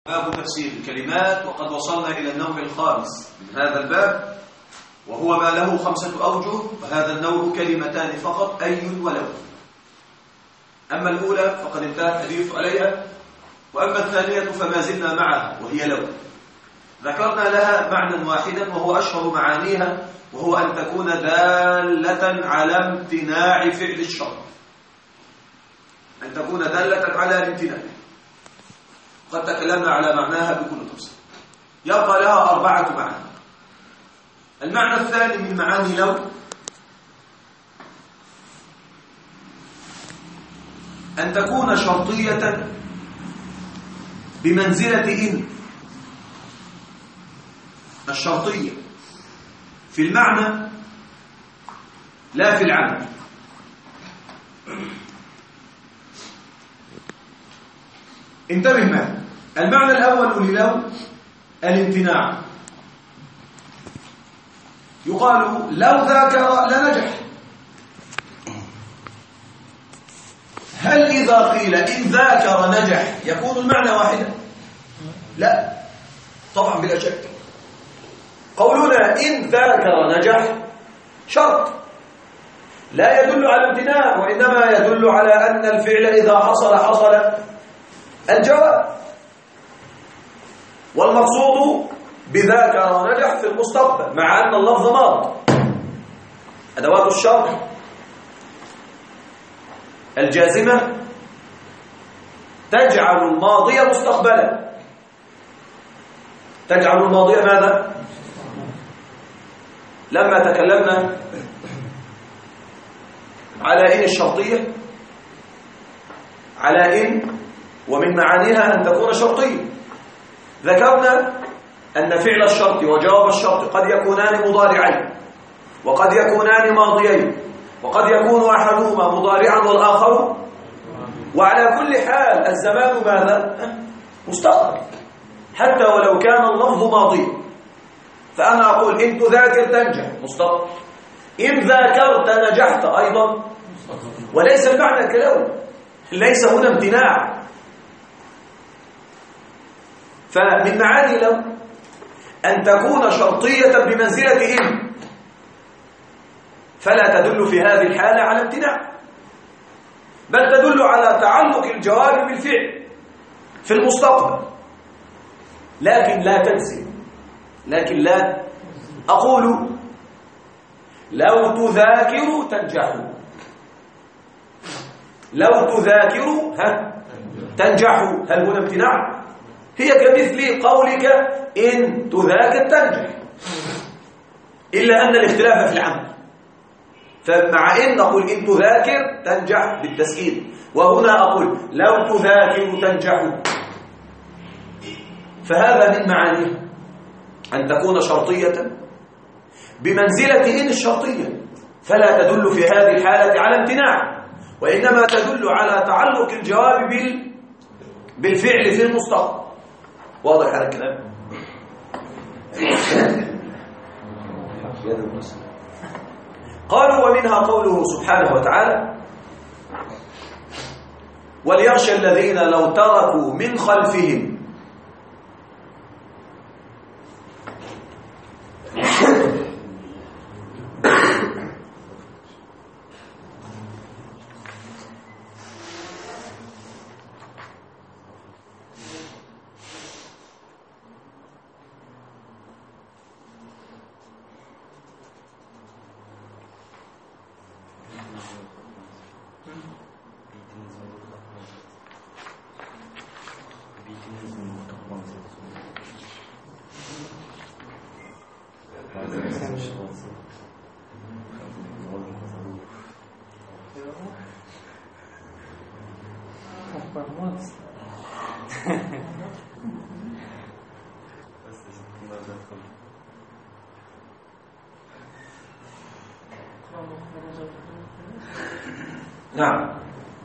باب تفسير الكلمات، وقد وصلنا إلى النوع الخامس من هذا الباب، وهو ما له 5 أوجه، وهذا النوع كلمتان فقط، أي ولو. أما الأولى فقد انتهى الحديث عليها، وأما الثانية فما زلنا معها وهي لو. ذكرنا لها معنى واحدا وهو أشهر معانيها، وهو أن تكون دالة على امتناع فعل الشرط، أن تكون دالة على الامتناع. قد تكلمنا على معناها بكل تفصيل. يبقى لها 4 معاني. المعنى الثاني من معاني لو أن تكون شرطية بمنزلة إن. الشرطية في المعنى لا في العمل. انتبه معي. المعنى الأول للو الامتناع. يقال لو ذاكر لنجح. هل إذا قيل إن ذاكر نجح يكون المعنى واحدا؟ لا طبعا بلا شك. قولنا إن ذاكر نجح شرط لا يدل على امتناع، وإنما يدل على أن الفعل إذا حصل الجواب. والمقصود بذاكر نجح في المستقبل، مع أن اللفظ ماض. أدوات الشرط الجازمة تجعل الماضي مستقبلا. تجعل الماضي ماذا؟ لما تكلمنا على إن الشرطية، على إن ومن معانيها أن تكون شرطية، ذكرنا أن فعل الشرط وجواب الشرط قد يكونان مضارعين، وقد يكونان ماضيين، وقد يكون أحدهما مضارعا والآخر، وعلى كل حال الزمان ماذا؟ مستقبل، حتى ولو كان اللفظ ماضي. فأنا أقول إن تذاكر تنجح مستقبل، إن ذاكرت نجحت أيضا، وليس المعنى كلو، ليس هنا امتناع. فمن معاني لو أن تكون شرطية بمنزلة إن، فلا تدل في هذه الحالة على امتناع، بل تدل على تعلق الجواب بالفعل في المستقبل، لكن لا تجزم. لكن لا أقول لو تذاكر تنجح، لو تذاكر تنجح، هل هنا امتناع؟ هي كمثل قولك إن تذاكر تنجح، إلا أن الاختلاف في العمل. فمع إن نقول إن تذاكر تنجح بالتسكين، وهنا أقول لو تذاكر تنجح. فهذا من معانيها أن تكون شرطية بمنزلة إن الشرطية، فلا تدل في هذه الحالة على امتناع، وإنما تدل على تعلق الجواب بالفعل في المستقبل. واضح هذا الكلام؟ قالوا ومنها قوله سبحانه وتعالى وليخشى الذين لو تركوا من خلفهم نعم.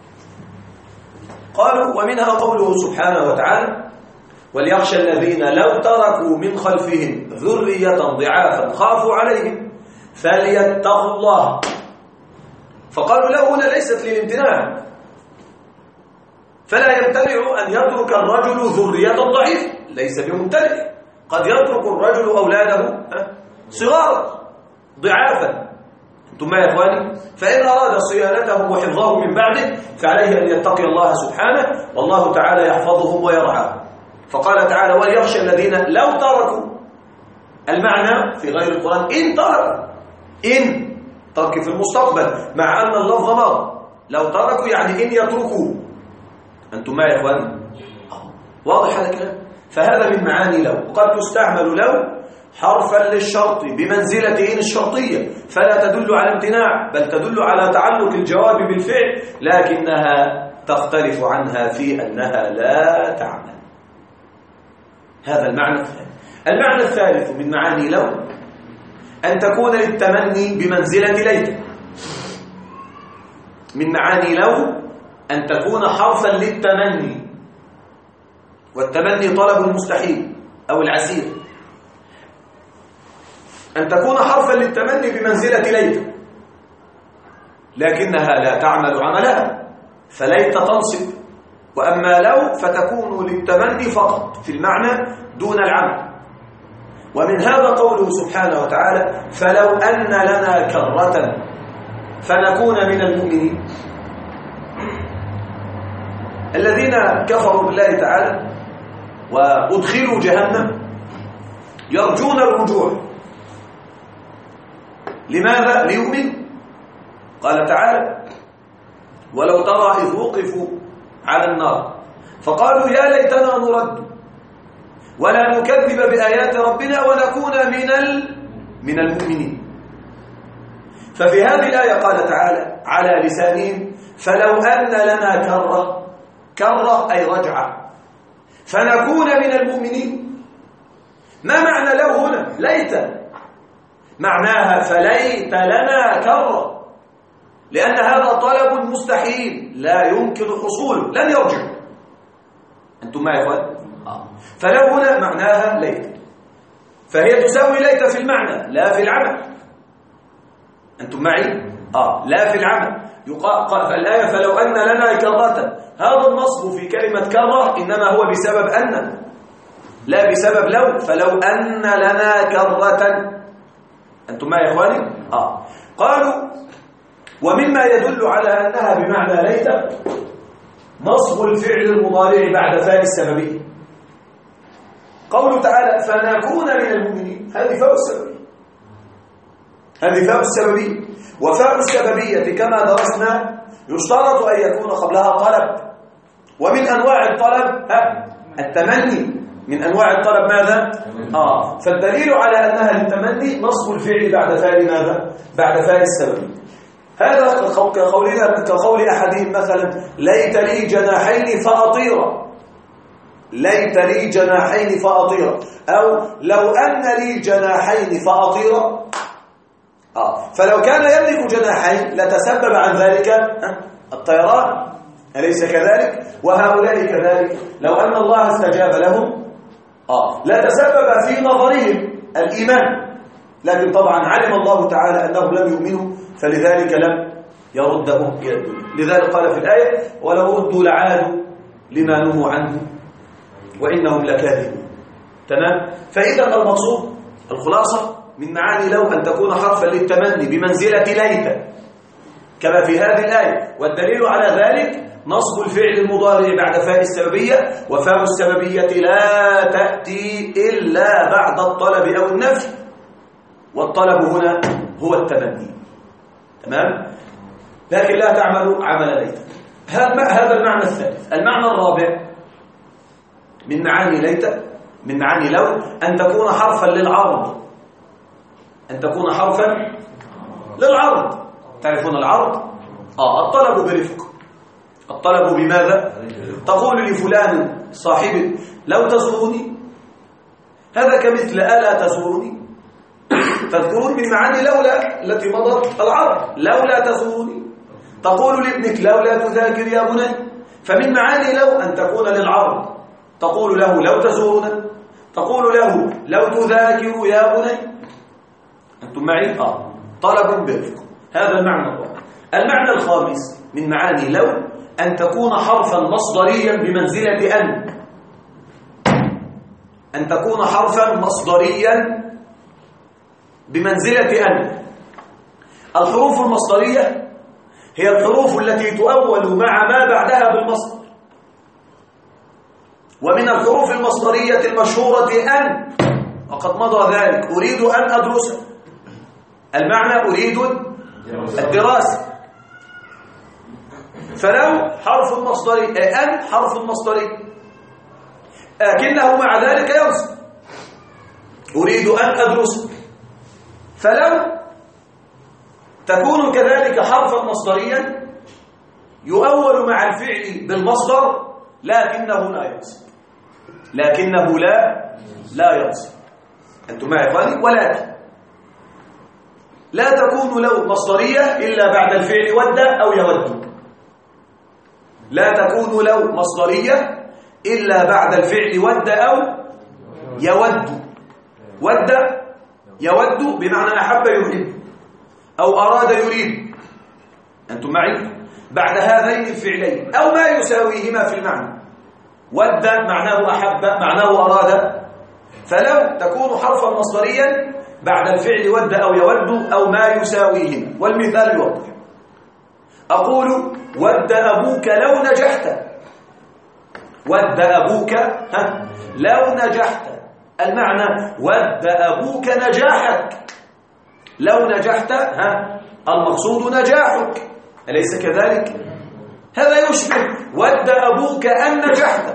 قالوا ومنها قوله سبحانه وتعالى وليخشى الذين لو تركوا من خلفهم ذرية ضعافا خافوا عليهم فليتقوا الله. فقالوا له هنا ليست للامتناع، فلا يمتنع أن يترك الرجل ذرية ضعيفة، ليس بممتنع. قد يترك الرجل أولاده صغارا ضعافا، أنتم ما يا إخواني؟ فإن أراد صيانتهم وحفظهم من بعده فعليه أن يتقي الله سبحانه، والله تعالى يحفظهم ويرعاهم. فقال تعالى: وليخشى الذين لو تركوا، المعنى في غير القرآن إن تركوا، إن ترك في المستقبل، مع أن اللفظ ماضي. لو تركوا يعني إن يتركوا. أنتم ما يا إخواني؟ واضح هذا الكلام؟ فهذا من معاني لو. قد تستعمل لو حرفا للشرط بمنزلة إن الشرطية، فلا تدل على امتناع، بل تدل على تعلق الجواب بالفعل، لكنها تختلف عنها في أنها لا تعمل. هذا المعنى الثاني. المعنى الثالث من معاني لو أن تكون للتمني بمنزلة ليت. من معاني لو أن تكون حرفا للتمني، والتمني طلب المستحيل أو العسير. أن تكون حرفا للتمني بمنزلة ليت، لكنها لا تعمل عملها، فليت تنصب. وأما لو فتكون للتمني فقط في المعنى دون العمل. ومن هذا قوله سبحانه وتعالى: فلو أن لنا كرة فنكون من المؤمنين. الذين كفروا بالله تعالى وأدخلوا جهنم يرجون الرجوع. لماذا؟ ليؤمنوا. قال تعالى: ولو ترى إذ وقفوا على النار فقالوا يا ليتنا نرد ولا نكذب بآيات ربنا ونكون من المؤمنين. ففي هذه الآية قال تعالى على لسانهم: فلو أن لنا كرة أي رجعة فنكون من المؤمنين. ما معنى لو هنا؟ ليت، معناها فليت لنا كرة، لأن هذا طلب مستحيل لا يمكن حصوله، لن يرجع. أنتم معي يا إخوان؟ فلو هنا معناها ليت، فهي تساوي ليت في المعنى لا في العمل. أنتم معي؟ لا في العمل. يقال فالآية فلو أن لنا كرة، هذا النصب في كلمة كرة إنما هو بسبب أن، لا بسبب لو. فلو أن لنا كرة. أنتم معي يا إخواني؟ قالوا ومما يدل على أنها بمعنى ليت نصب الفعل المضارع بعد فاء السببية. قوله تعالى فنكون من المؤمنين، هذه فاء السببية، هذه فاء السببية. وفاء السببية كما درسنا يشترط أن يكون قبلها طلب، ومن أنواع الطلب التمني. من أنواع الطلب ماذا؟ فالدليل على أنها للتمني نصب الفعل بعد فاء ماذا؟ بعد فاء السببية. هذا كقول أحدهم مثلا ليت لي جناحين فأطير، ليت لي جناحين فأطير، أو لو أن لي جناحين فأطير. فلو كان يملك جناحين لتسبب عن ذلك الطيران، أليس كذلك؟ وهؤلاء كذلك لو أن الله استجاب لهم لتسبب في نظرهم الإيمان، لكن طبعا علم الله تعالى أنهم لم يؤمنوا، فلذلك لم يردهم إلى الدنيا. لذلك قال في الآية ولو ردوا لعادوا لما نهوا عنه وإنهم لكاذبون. تمام؟ فإذا المقصود الخلاصة من معاني لو أن تكون حرفا للتمني بمنزلة ليت كما في هذه الآية، والدليل على ذلك نصب الفعل المضارع بعد فاء السببية، وفاء السببية لا تأتي إلا بعد الطلب أو النفي، والطلب هنا هو التمني. تمام؟ لكن لا تعمل عمل ليت. هذا المعنى الثالث. المعنى الرابع من معاني ليت، من معاني لو أن تكون حرفا للعرض، أن تكون حرفا للعرض. تعرفون العرض؟ الطلب برفق. الطلب بماذا؟ تقول لفلان صاحب لو تزورني، هذا كمثل ألا تزورني. تذكرون من معاني لولا التي مضت العرض، لولا تزورني. تقول لابنك لولا تذاكر يا بني. فمن معاني لو أن تكون للعرض، تقول له لو تزورنا، تقول له لو تذاكر يا بني. أنتم معي؟ طلب برفق. هذا المعنى الرابع. المعنى الخامس من معاني لو أن تكون حرفا مصدريا بمنزلة أن تكون حرفا مصدريا بمنزلة أن. الحروف المصدرية هي الحروف التي تؤول مع ما بعدها بالمصدر. ومن الحروف المصدرية المشهورة أن، وقد مضى ذلك، أريد أن أدرس، المعنى أريد الدراسة. فلو حرف مصدري، أن حرف مصدري، لكنه مع ذلك ينصب، أريد أن أدرس. فلو تكون كذلك حرفا مصدريا يؤول مع الفعل بالمصدر لكنه لا ينصب، لكنه لا ينصب. أنتم معي يا إخواني؟ ولكن لا تكون لو مصدرية إلا بعد الفعل ود أو يود. لا تكون لو مصدرية إلا بعد الفعل ود أو يود. ود يود بمعنى أحب يحب أو أراد يريد. أنتم معي؟ بعد هذين الفعلين أو ما يساويهما في المعنى. ود معناه أحب، معناه أراد. فلو تكون حرفا مصدريا بعد الفعل ود أو يود أو ما يساويهما. والمثال يوضح. أقول ود أبوك لو نجحت. ود أبوك لو نجحت، المعنى ود أبوك نجاحك. لو نجحت المقصود نجاحك، أليس كذلك؟ هذا يشبه ود أبوك أن نجحت،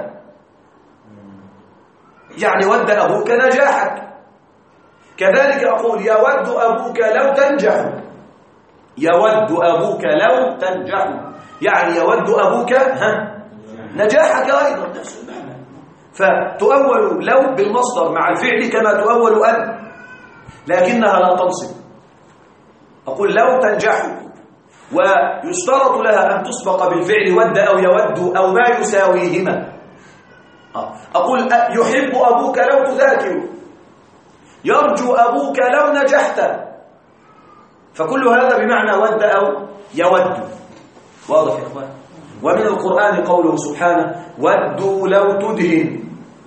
يعني ود أبوك نجاحك. كذلك أقول يود أبوك لو تنجح. يود أبوك لو تنجح، يعني يود أبوك نجاحك أيضا، نفس المعنى. فتؤول لو بالمصدر مع الفعل كما تؤول أن، لكنها لا تنصب. أقول لو تنجح، ويشترط لها أن تسبق بالفعل ود أو يود أو ما يساويهما. أقول يحب أبوك لو تذاكر، يرجو أبوك لو نجحت. فكل هذا بمعنى ود أو يود. واضح يا إخوان؟ ومن القرآن قوله سبحانه ودوا لو تدهن.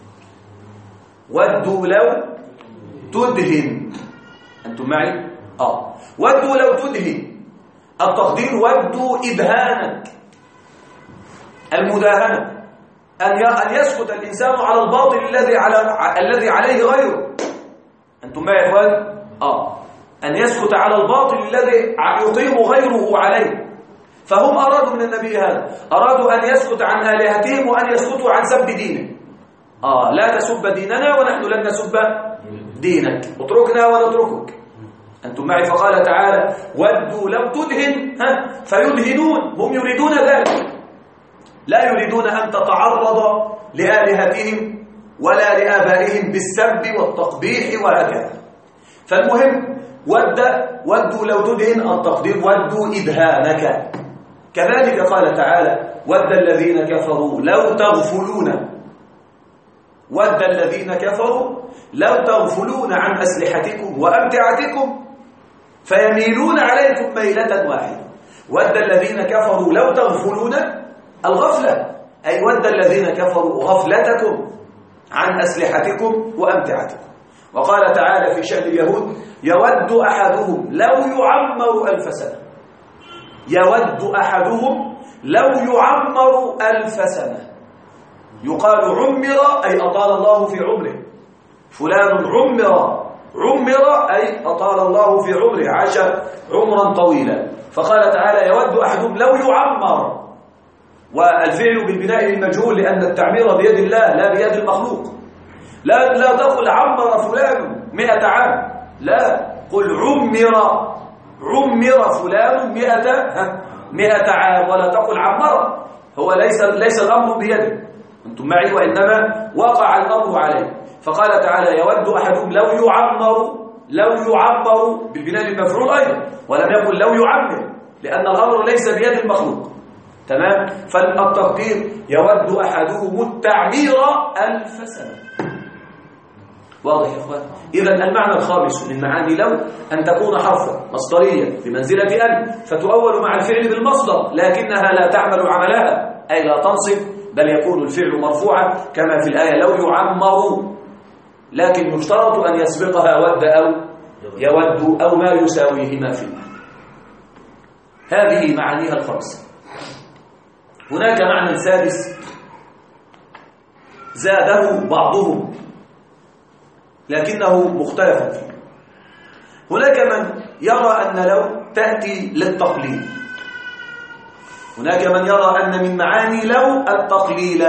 ودوا لو تدهن. أنتم معي؟ ودوا لو تدهن، التقدير ودوا إدهانك، المداهنة، أن يسكت الإنسان على الباطل الذي عليه غيره. أنتم معي يا إخوان؟ أن يسكت على الباطل الذي يقيم غيره عليه. فهم أرادوا من النبي هذا، أرادوا أن يسكت عن آلهتهم وأن يسكتوا عن سب دينه. لا تسب ديننا ونحن لن نسب دينك، اتركنا ونتركك. أنتم معي؟ فقال تعالى ودوا لو تدهن فيدهنون. هم يريدون ذلك، لا يريدون أن تتعرض لآلهتهم ولا لآبائهم بالسب والتقبيح وهكذا. فالمهم ودوا لو تدهن، التقدير ودوا إدهانك. كذلك قال تعالى ود الذين كفروا لو تغفلون. ود الذين كفروا لو تغفلون عن أسلحتكم وأمتعتكم فيميلون عليكم ميلة واحدة. ود الذين كفروا لو تغفلون، الغفلة، أي ود الذين كفروا غفلتكم عن أسلحتكم وأمتعتكم. وقال تعالى في شأن اليهود يود أحدهم لو يعمر 1000 سنة. يود أحدهم لو يعمر 1000 سنة. يقال عمر أي أطال الله في عمره، فلان عمر أي أطال الله في عمره، عاش عمرا طويلا. فقال تعالى يود أحدهم لو يعمر، والفعل بالبناء للمجهول لأن التعمير بيد الله لا بيد المخلوق. لا تقل عمر فلان 100 عام، لا، قل عمر فلان 100 عام، ولا تقل عمر. هو ليس الأمر بيده، أنتم معي، وإنما وقع الأمر عليه. فقال تعالى يود أحدهم لو يعمر بالبناء للمفعول أيضا، ولم يقل لو يعمر لأن الأمر ليس بيد المخلوق. تمام؟ فالتقدير يود أحدهم التعمير 1000 سنة. واضح يا إخوان؟ إذن المعنى الخامس من معاني لو أن تكون حرفا مصدريا بمنزلة أن، فتؤول مع الفعل بالمصدر لكنها لا تعمل عملها، أي لا تنصب، بل يكون الفعل مرفوعا كما في الآية لو يعمر، لكن يشترط أن يسبقها ود أو يود أو ما يساويهما في المعنى. هذه معانيها الخمسة. هناك معنى سادس زاده بعضهم لكنه مختلف فيه. هناك من يرى أن لو تأتي للتقليل، هناك من يرى أن من معاني لو التقليل.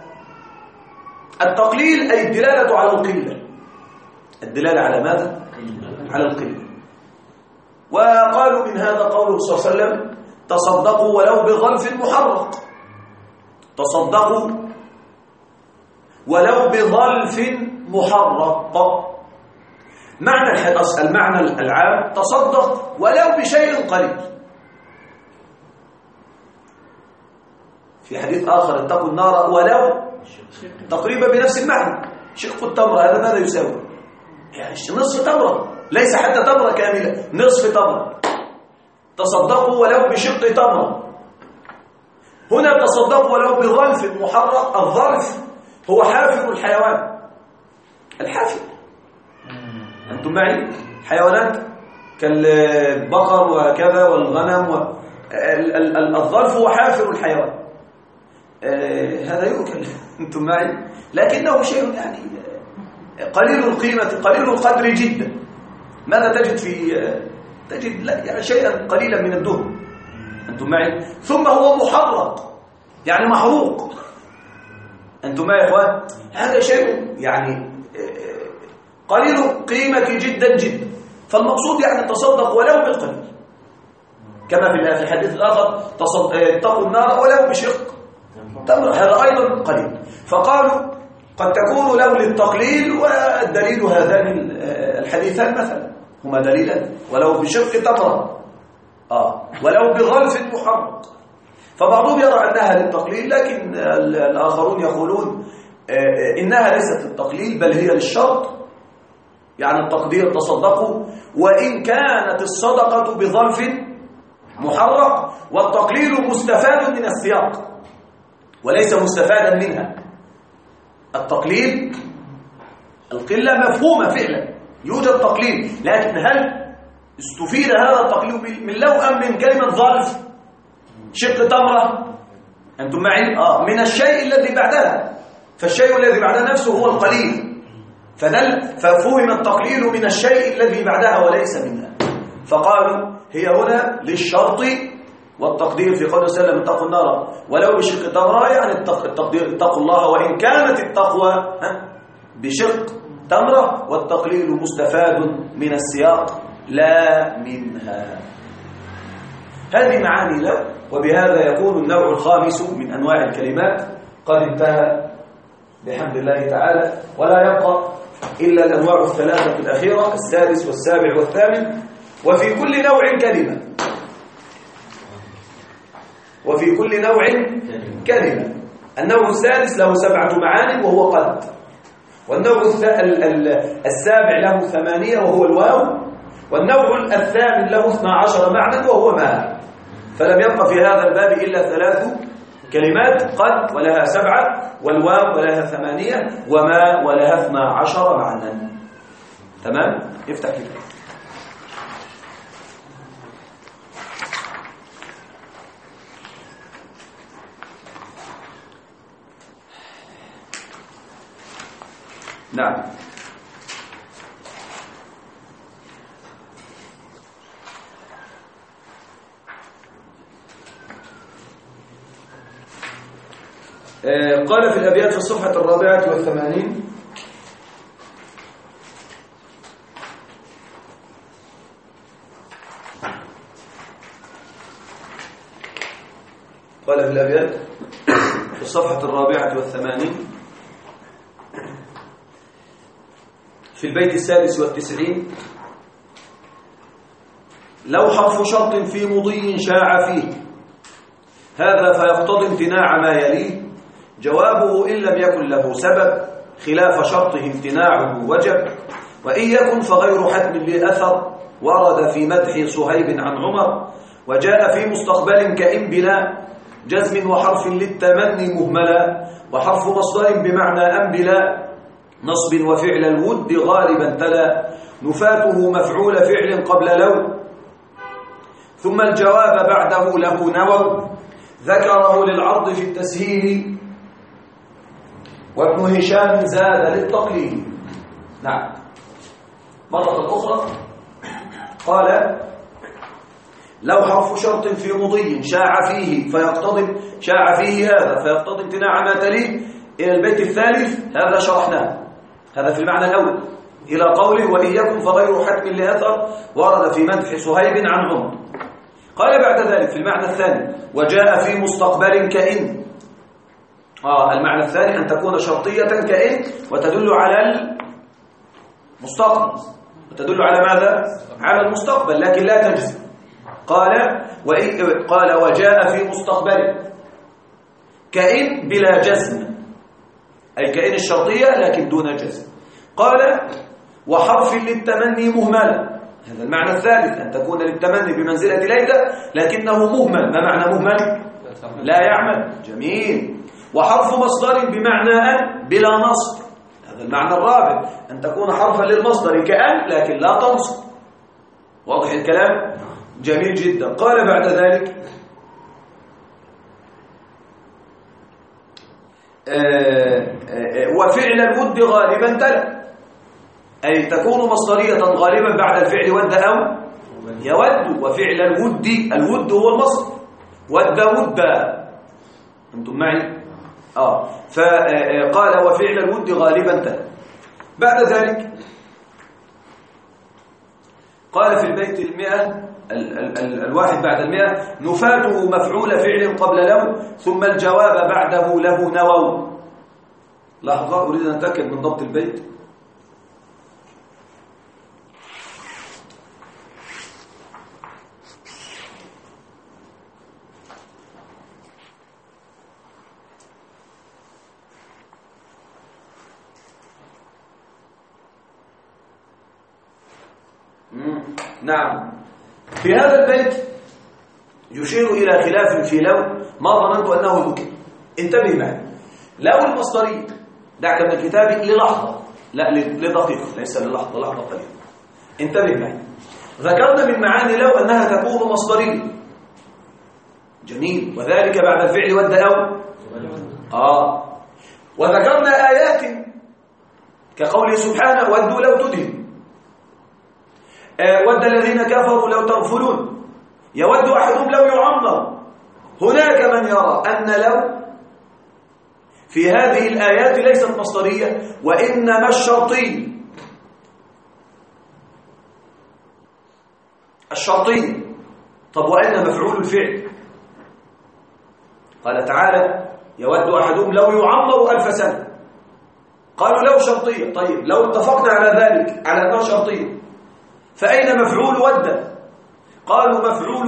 التقليل أي الدلالة على القلة. الدلالة على ماذا؟ على القلة. وقالوا من هذا قوله صلى الله عليه وسلم تصدقوا ولو بظرف محرق. تصدقوا ولو بظرف محرق. المعنى العام تصدق ولو بشيء قليل. في حديث آخر اتقوا النار ولو تقريبا بنفس المعنى. شق التمرة هذا ماذا يساوي؟ يعني نصف تمرة، ليس حتى تمرة كاملة، نصف تمرة. تصدقوا ولو بشق تمرة. هنا تصدقوا ولو بظرف محرق. الظرف هو حافر الحيوان. الحافر أنتم معي؟ حيوانات كالبقر وكذا والغنم الظرف هو حافر الحيوان. هذا يؤكل. أنتم معي؟ لكنه شيء يعني قليل القيمة قليل القدر جدا. ماذا تجد تجد يعني شيئا قليلا من الدهن. أنتم معي؟ ثم هو محرق يعني محروق. أنتم معي يا إخوان؟ هذا شيء يعني قليل القيمة جدا جدا. فالمقصود يعني تصدق ولو بالقليل، كما في الحديث الآخر اتقوا النار ولو بشق تمر. هذا أيضا قليل. فقالوا قد تكون لو للتقليل، والدليل هذان الحديثان مثلا هما دليلا ولو بشق تمر ولو بظرف محرق. فبعضهم يرى أنها للتقليل، لكن الآخرون يقولون إنها ليست للتقليل بل هي للشرط. يعني التقدير تصدقوا وإن كانت الصدقة بظرف محرق، والتقليل مستفاد من السياق وليس مستفادا منها. التقليل القلة مفهومة فعلا، يوجد تقليل، لكن هل استفيد هذا التقليل من لو أم من كلمة ظرف شق تمرة؟ أنتم معي؟ من الشيء الذي بعدها. فالشيء الذي بعدها نفسه هو القليل، ففهم التقليل من الشيء الذي بعدها وليس منها. فقالوا هي هنا للشرط والتقدير في قوله صلى الله عليه وسلم اتقوا النار ولو بشق تمرة، يعني التقدير اتقوا الله وإن كانت التقوى بشق تمرة، والتقليل مستفاد من السياق لا منها. هذه معاني لا. وبهذا يكون النوع الخامس من أنواع الكلمات قد انتهى بحمد الله تعالى، ولا يبقى إلا الأنواع الثلاثة الأخيرة، السادس والسابع والثامن. وفي كل نوع كلمة، وفي كل نوع كلمة. النوع السادس له 7 معاني وهو قد، والنوع السابع له 8 وهو الواو، والنوع الثامن له 12 معنى وهو ما. فلم يبقى في هذا الباب إلا 3 كلمات، قد ولها 7، والواو ولها 8، وما ولها 12 معنى. تمام؟ افتح كده. نعم. قال في الأبيات في الصفحة 84 قال في الأبيات في الصفحة 84 في البيت 96: لو حرف شرط في مضي شاع فيه، هذا فيقتضي امتناع ما يليه، جوابه إن لم يكن له سبب، خلاف شرطه امتناعه وجب، وإن يكن فغير حتم لأثر، ورد في مدح صهيب عن عمر، وجاء في مستقبل كإن بلا، جزم وحرف للتمني مهملا، وحرف مصدر بمعنى أن بلا نصب وفعل الود غالبا تلا، نفاته مفعول فعل قبل لو، ثم الجواب بعده له نوو، ذكره للعرض في التسهيل، وابن هشام زاد للتقليل. نعم. مرة أخرى قال لو حرف شرط في مضي شاع فيه هذا فيقتضي امتناع ما تليه إلى البيت الثالث، هذا شرحناه، هذا في المعنى الأول، إلى قوله وإن يكن فغير حتم لأثر ورد في مدح صهيب عن عمر. قال بعد ذلك في المعنى الثاني وجاء في مستقبل كإن. المعنى الثاني أن تكون شرطية كإن وتدل على المستقبل، وتدل على ماذا؟ على المستقبل، لكن لا تجزم. قال وجاء في مستقبل كإن بلا جزم، أي كإن الشرطية لكن دون جزم. قال وحرف للتمني مهملا، هذا المعنى الثالث، أن تكون للتمني بمنزلة ليت لكنه مهمل. ما معنى مهمل؟ لا يعمل. جميل. وحرف مصدر بمعنى أن بلا نصب، هذا المعنى الرابع، أن تكون حرفا للمصدر كأن لكن لا تنصب. واضح الكلام؟ جميل جدا. قال بعد ذلك وفعل الود غالبا تلا، أي تكون مصدرية غالبا بعد الفعل ود أو يود. وفعل الود هو المصدر، ود أنتم معي؟ فقال وفعل الود غالبا تلا. بعد ذلك قال في البيت 100 الواحد بعد 100 نفاته مفعول فعل قبل لو، ثم الجواب بعده له نوو. لحظة أريد أن أتأكد من ضبط البيت. نعم. في هذا البيت يشير إلى خلاف في لو ما ظننت أنه ذكر. انتبه معي، لو المصدرية، دعك من الكتاب للحظة، لا لدقيقة، ليس للحظة، لحظة قليلة. انتبه معي، ذكرنا من معاني لو أنها تكون مصدرية. جميل. وذلك بعد الفعل ود أو وذكرنا آيات كقوله سبحانه ودوا لو تدهن، ود الذين كفروا لو تغفلون، يود أحدهم لو يعمر. هناك من يرى أن لو في هذه الآيات ليست مصدرية وإنما الشرطية. طب وأين مفعول الفعل؟ قال تعالى يود أحدهم لو يعمر 1000 سنة. قالوا لو شرطية. طيب لو اتفقنا على ذلك على أنه شرطية، فأين مفعول ود؟ قالوا مفعول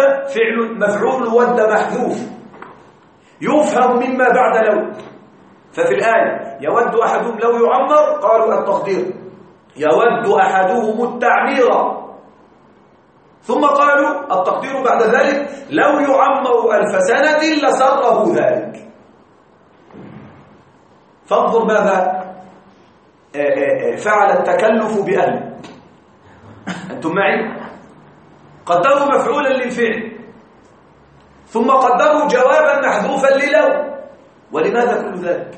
ود محذوف يفهم مما بعد لو. ففي الآية يود أحدهم لو يعمر، قالوا التقدير يود أحدهم التعمير، ثم قالوا التقدير بعد ذلك لو يعمر 1000 سنة لسره ذلك. فانظر ماذا فعل التكلف بأهله. أنتم معي؟ قدروا مفعولا للفعل، ثم قدروا جوابا محذوفا للو. ولماذا كل ذلك؟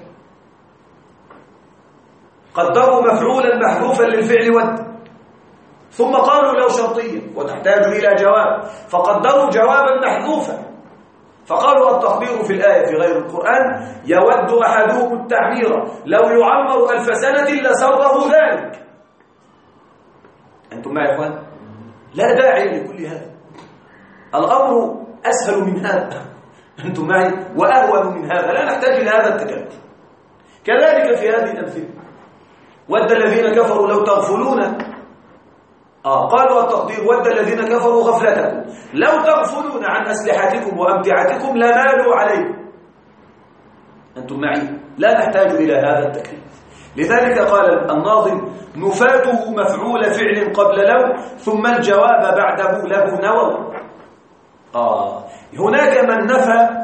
قدروا مفعولا محذوفا للفعل ود، ثم قالوا لو شرطية وتحتاج إلى جواب، فقدروا جوابا محذوفا، فقالوا التقدير في الآية في غير القرآن يود أحدهم التعمير لو يعمر 1000 سنة لسره ذلك. أنتم معي يا إخوان؟ لا داعي لكل هذا، الأمر أسهل من هذا. أنتم معي؟ وأهون من هذا، لا نحتاج إلى هذا التكلف. كذلك في هذه الأمثلة ود الذين كفروا لو تغفلون، قالوا التقدير ود الذين كفروا غفلتكم لو تغفلون عن أسلحتكم وأمتعتكم لمالوا عليكم. أنتم معي؟ لا نحتاج إلى هذا التكليف. لذلك قال الناظم نفاته مفعول فعل قبل لو، ثم الجواب بعده له نوو. هناك من نفى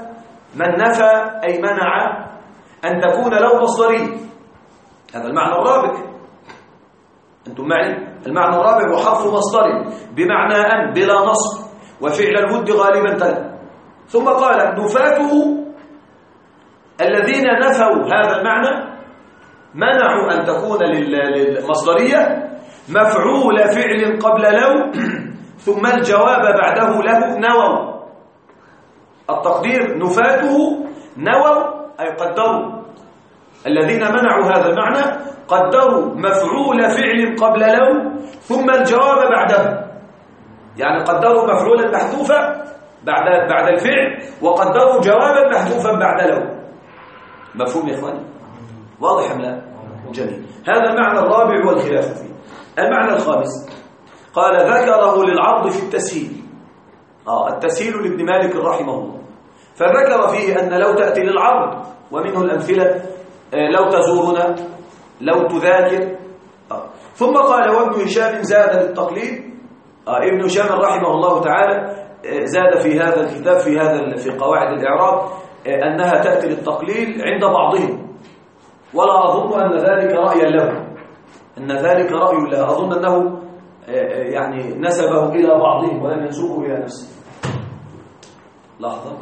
من نفى أي منع أن تكون له مصدرية. هذا المعنى الرابع. أنتم معي؟ المعنى الرابع وحرف مصدر بمعنى أن بلا نصب وفعل الود غالبا تلا. ثم قال نفاته الذين نفوا هذا المعنى منعوا أن تكون للمصدرية مفعول فعل قبل لو ثم الجواب بعده له نووا. التقدير نفاته نووا أي قدروا. الذين منعوا هذا المعنى قدروا مفعول فعل قبل لو ثم الجواب بعده، يعني قدروا مفعولا محذوفا بعد الفعل وقدروا جوابا محذوفا بعد لو. مفهوم يا اخواني؟ واضح ام لا؟ جميل. هذا المعنى الرابع والخلاف فيه. المعنى الخامس قال ذكره للعرض في التسهيل. التسهيل لابن مالك رحمه الله، فذكر فيه أن لو تأتي للعرض ومنه الأمثلة لو تزورنا لو تذاكر. ثم قال وابن هشام زاد للتقليد. ابن هشام رحمه الله تعالى زاد في هذا الكتاب في قواعد الإعراب أنها تأتي للتقليل عند بعضهم، ولا أظن أن ذلك رأيا له، أن ذلك رأي له. أظن أنه يعني نسبه إلى بعضهم ولم ينسبه إلى نفسه. لحظة.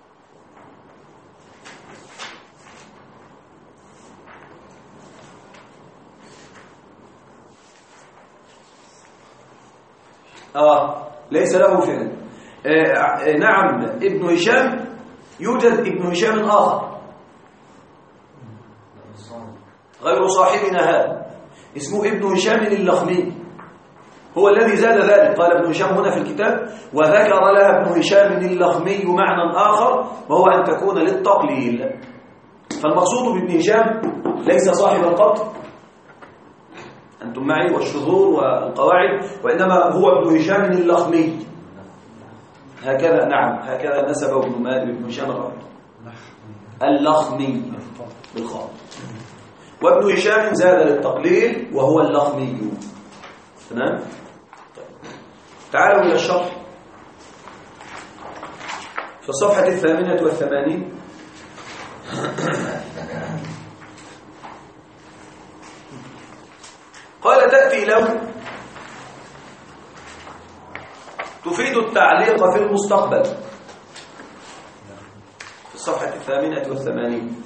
ليس له فعل. نعم ابن هشام يوجد ابن هشام آخر غير صاحبنا هذا اسمه ابن هشام اللخمي، هو الذي زاد ذلك. قال ابن هشام هنا في الكتاب وذكر لها ابن هشام اللخمي معنى آخر وهو أن تكون للتقليل. فالمقصود بابن هشام ليس صاحب القطر، أنتم معي، والشذور والقواعد، وإنما هو ابن هشام اللخمي. هكذا نعم هكذا نسبه ابن مالك ابن هشام اللخمي بالخاء. وابن هشام زاد للتقليل وهو اللخمي. تمام. تعالوا إلى الشرح في الصفحة 88. قال تأتي لو تفيد التعليق في المستقبل في الصفحة 88.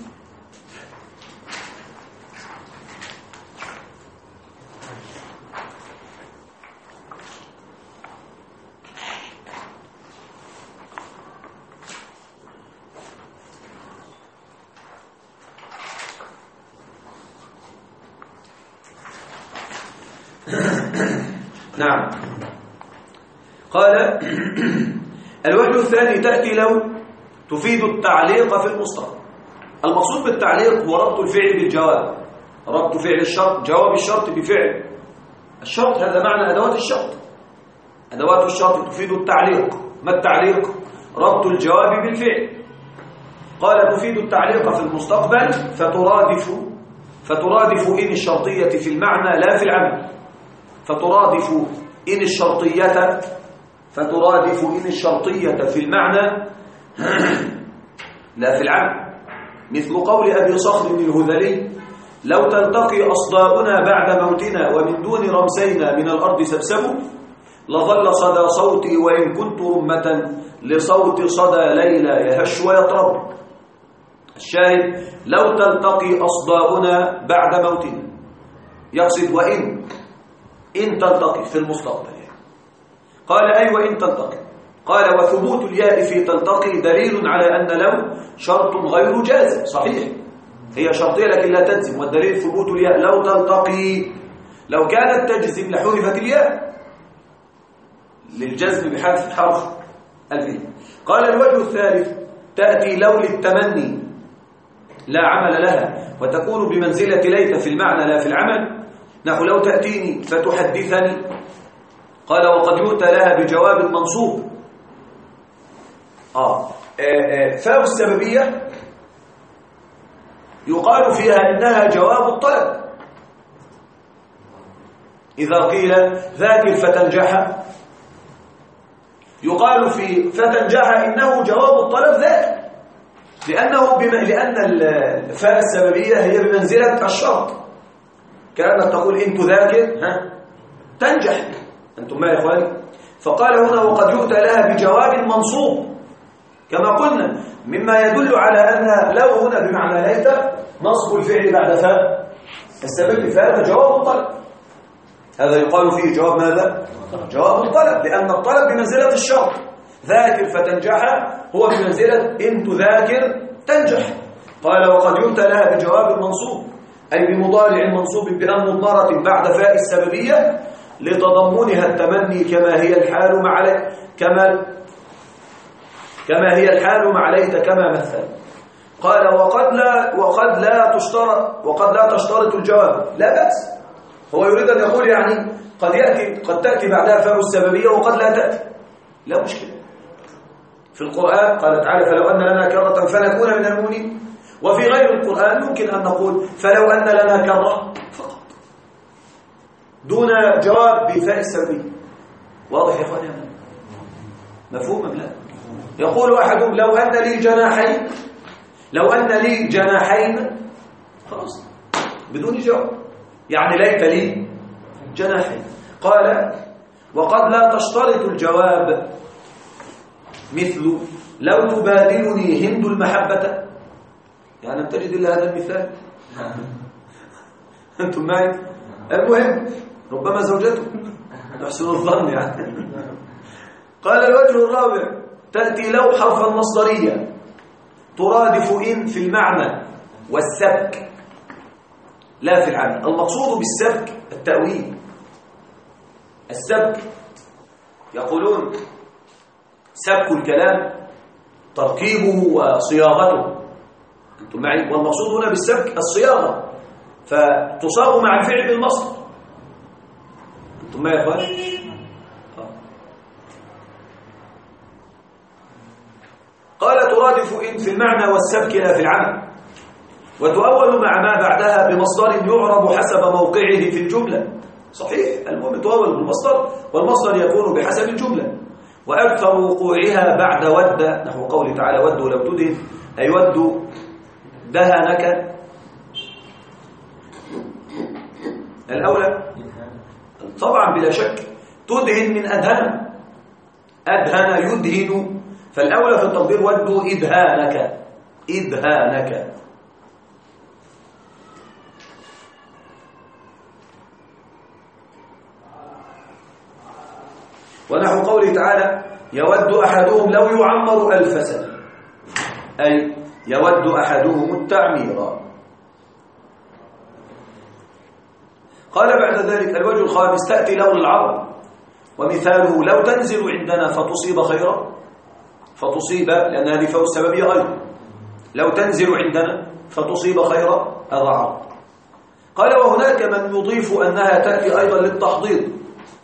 نعم. قال الوجه الثاني تأتي لو تفيد التعليق في المستقبل. المقصود بالتعليق هو ربط الفعل بالجواب، ربط فعل الشرط جواب الشرط بفعل الشرط. هذا معنى أدوات الشرط. أدوات الشرط تفيد التعليق. ما التعليق؟ ربط الجواب بالفعل. قال تفيد التعليق في المستقبل فترادف إن الشرطية في المعنى لا في العمل. فترادف إن الشرطية في المعنى لا في العمل. مثل قول أبي صخر الهذلي لو تلتقي أصداؤنا بعد موتنا ومن دون رمسينا من الأرض سبسب لظل صدى صوتي وإن كنت رمة لصوت صدى ليلى يهش ويطرب. الشاهد لو تلتقي أصداؤنا بعد موتنا، يقصد وإن تلتقي في المستقبل. قال أي وإن تلتقي. قال وثبوت الياء في تلتقي دليل على أن لو شرط غير جازم. صحيح هي شرطية لكن لا تجزم، والدليل ثبوت الياء. لو تلتقي لو كانت تجزم لحذفت الياء للجزم بحذف حرف الفعل. قال الوجه الثالث تأتي لو للتمني لا عمل لها وتكون بمنزلة ليت في المعنى لا في العمل. نحو لو تأتيني فتحدثني. قال وقد يؤتى لها بجواب منصوب. فاء السببية يقال فيها إنها جواب الطلب. إذا قيل ذاكر فتنجح يقال في فتنجح إنه جواب الطلب ذاك. لأن الفاء السببية هي بمنزلة الشرط، كأنك تقول إن تذاكر تنجح. أنتم ما يا إخواني؟ فقال هنا وقد يؤتى لها بجواب منصوب كما قلنا، مما يدل على أنها لو هنا بمعنى ليت نصب الفعل بعد فاء السبب، فهذا جواب الطلب، هذا يقال فيه جواب ماذا؟ جواب الطلب، لأن الطلب بمنزلة الشرط، ذاكر فتنجح هو بمنزلة إن تذاكر تنجح. قال وقد يؤتى لها بجواب منصوب أي بمضارع منصوب بأن مضمرة بعد فاء السببية لتضمنها التمني كما هي الحال هي الحال مع ليت كما مثل. قال وقد لا تشترط الجواب، لا بأس. هو يريد أن يقول يعني قد تأتي بعدها فاء السببية وقد لا تأتي، لا مشكلة. في القرآن قال تعالى فلو أن لنا كرة فنكون من المؤمنين، وفي غير القرآن يمكن أن نقول فلو أن لنا كرة فقط دون جواب بفاء السببية. واضح يا إخواني؟ مفهوم أم لا؟ يقول أحدهم لو أن لي جناحين خلاص بدون جواب، يعني ليت لي جناحين. قال وقد لا تشترط الجواب مثل لو تبادلني هند المحبة، يعني تجد إلا هذا المثال. أنتم معي؟ المهم ربما زوجته نحسن الظن يعني. قال الوجه الرابع تأتي لو حرف المصدرية ترادف إن في المعنى والسبك لا في العمل. المقصود بالسبك التأويل. السبك يقولون سبك الكلام تركيبه وصياغته، أنتم معي؟ والمقصود هنا بالسبك الصياغة، فتصاغ مع الفعل بالمصدر. أنتم معي يا أخواني؟ قال ترادف إن في المعنى والسبك لا في العمل، وتؤول مع ما بعدها بمصدر يعرب حسب موقعه في الجملة. صحيح، المهم تؤول بالمصدر، والمصدر يكون بحسب الجملة. وأكثر وقوعها بعد ود، نحو قوله تعالى ودوا لو تدهن، أي ودوا دهنك. الأولى طبعا بلا شك تدهن من أدهن، أدهن يدهن، فالأولى في التقدير ودوا إدهانك. ونحو قوله تعالى يود أحدهم لو يعمر 1000 سنة، أي يود أحدهم التعمير. قال بعد ذلك الوجه الخامس تأتي لو للعرض، ومثاله لو تنزل عندنا فتصيب خيرا، فتصيب لأن هذه فاء السببية أيضا، لو تنزل عندنا فتصيب خيرا، هذا عرض. قال وهناك من يضيف أنها تأتي أيضا للتحضيض،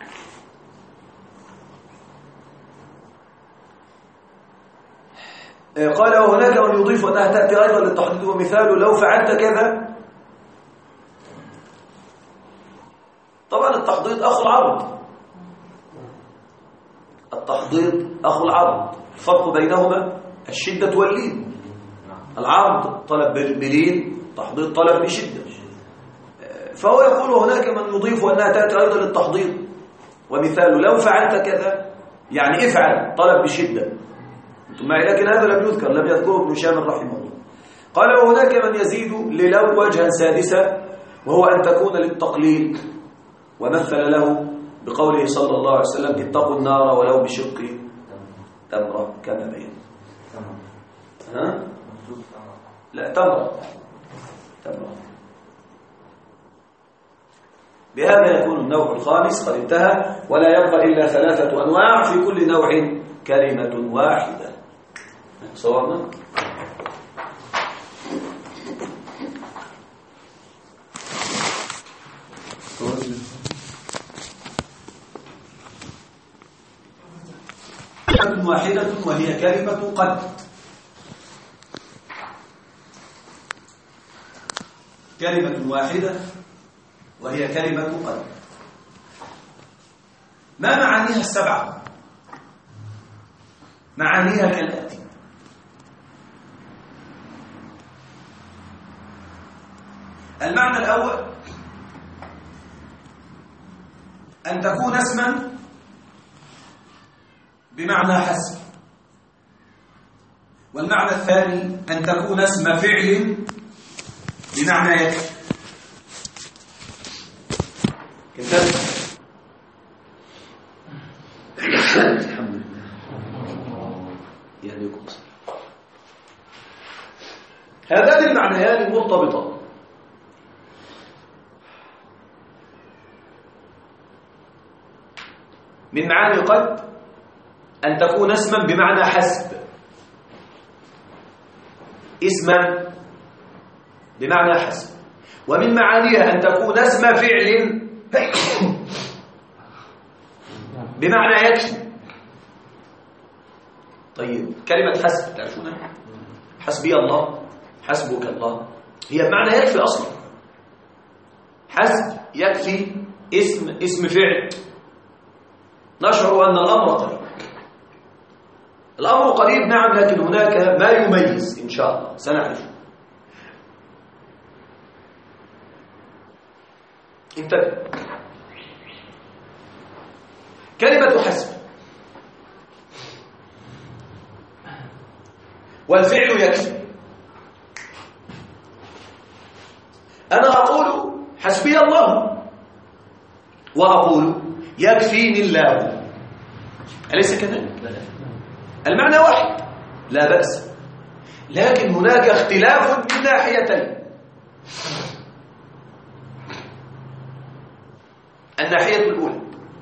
قال وهناك من يضيف أنها تأتي أيضا للتحضيض، ومثاله لو فعلت كذا. طبعا التحضيض أخو العرض، التحضيض أخو العرض، الفرق بينهما الشدة واللين. العرض طلب بلين، تحضيض طلب بشدة. فهو يقول هناك من يضيف أنها تأتي أيضا للتحضيض، ومثاله لو فعلت كذا يعني افعل، طلب بشدة. لكن هذا لم يذكر، لم يذكره ابن شامل رحمه الله. قال وهناك من يزيد للو وجها سادسا، وهو أن تكون للتقليل، ومثل له بقوله صلى الله عليه وسلم اتقوا النار ولو بشق تمرة كما بين. لا تمرة. بهذا يكون النوع الخامس قد انتهى، ولا يبقى إلا 3 أنواع، في كل نوع كلمة واحدة. صورنا كلمة واحدة وهي كلمة قد. كلمة واحدة وهي كلمة قد. ما معانيها المعنى الأول أن تكون اسما بمعنى حسب، والمعنى الثاني أن تكون اسم فعل بمعنى يكفي. انتبه. الحمد لله يهديكم. هذان المعنيان مرتبطان. من معاني قد أن تكون اسما بمعنى حسب، اسما بمعنى حسب، ومن معانيها أن تكون اسم فعل بمعنى يكفي. طيب كلمة حسب تعرفونها؟ حسبي الله، حسبك الله، هي بمعنى يكفي أصلا. حسب يكفي اسم فعل، نشعر أن الأمر قريب. الأمر قريب نعم، لكن هناك ما يميز إن شاء الله سنعرف. انتبه. كلمة حسب والفعل يكفي. أنا أقول حسبي الله وأقول يكفيني الله، أليس كذلك؟ المعنى واحد لا بأس، لكن هناك اختلاف من ناحيتين. الناحية الأولى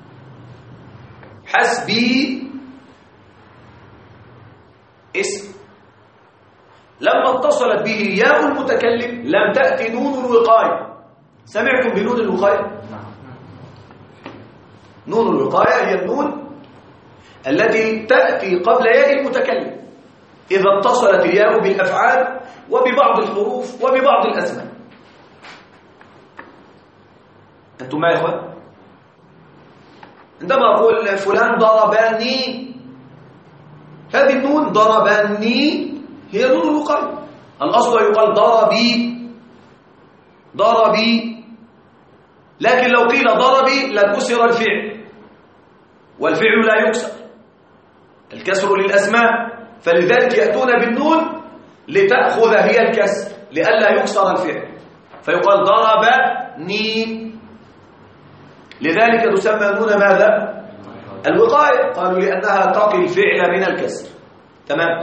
حسبي اسم لما اتصلت به ياء المتكلم لم تأتي نون الوقاية. سمعتم بنون الوقاية؟ نون الوقاية هي النون التي تأتي قبل ياء المتكلم إذا اتصلت الياء بالأفعال وببعض الحروف وببعض الأسماء. أنتم معي يا إخوان؟ عندما أقول فلان ضرباني، هذه النون ضرباني هي نون الوقاية. الأصل يقال ضربي ضربي، لكن لو قيل ضربي لكسر الفعل، والفعل لا يكسر، الكسر للأسماء، فلذلك يأتون بالنون لتأخذ هي الكسر لئلا يكسر الفعل، فيقال ضربني. لذلك تسمى نون ماذا؟ الوقاية. قالوا لأنها تقي الفعل من الكسر. تمام.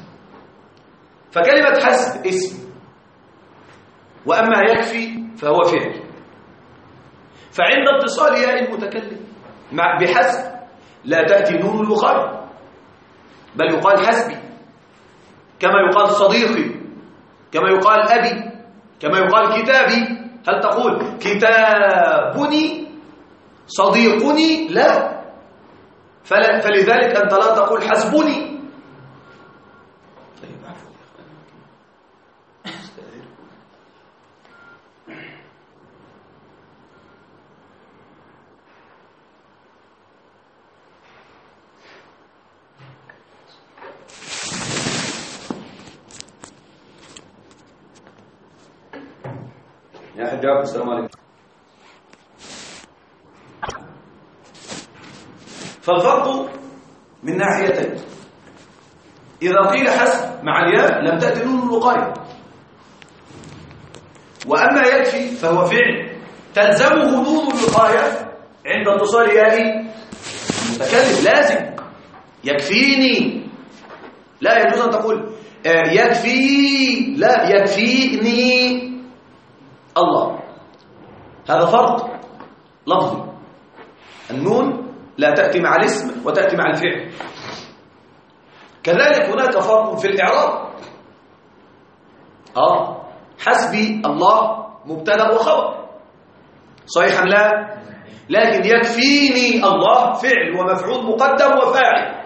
فكلمة حسب اسم، وأما يكفي فهو فعل. فعند اتصال ياء المتكلم بحسب لا تأتي نون الوقاية، بل يقال حسبي، كما يقال صديقي، كما يقال أبي، كما يقال كتابي. هل تقول كتابني صديقني؟ لا. فلذلك أنت لا تقول حسبني. يا حجاب السلام عليكم. فالفرق من ناحيتين. إذا قيل حسب مع الياء لم تأتي نون الوقاية، وأما يكفي فهو فعل تلزمه نون الوقاية عند اتصال ياء المتكلم، لازم. يكفيني لا يجوز أن تقول يكفي، لا، يكفيني الله. هذا فرق لفظي. النون لا تأتي مع الاسم وتأتي مع الفعل. كذلك هناك فرق في الإعراب. حسبي الله مبتدأ وخبر، صحيح لا؟ لكن يكفيني الله فعل ومفعول مقدم وفاعل.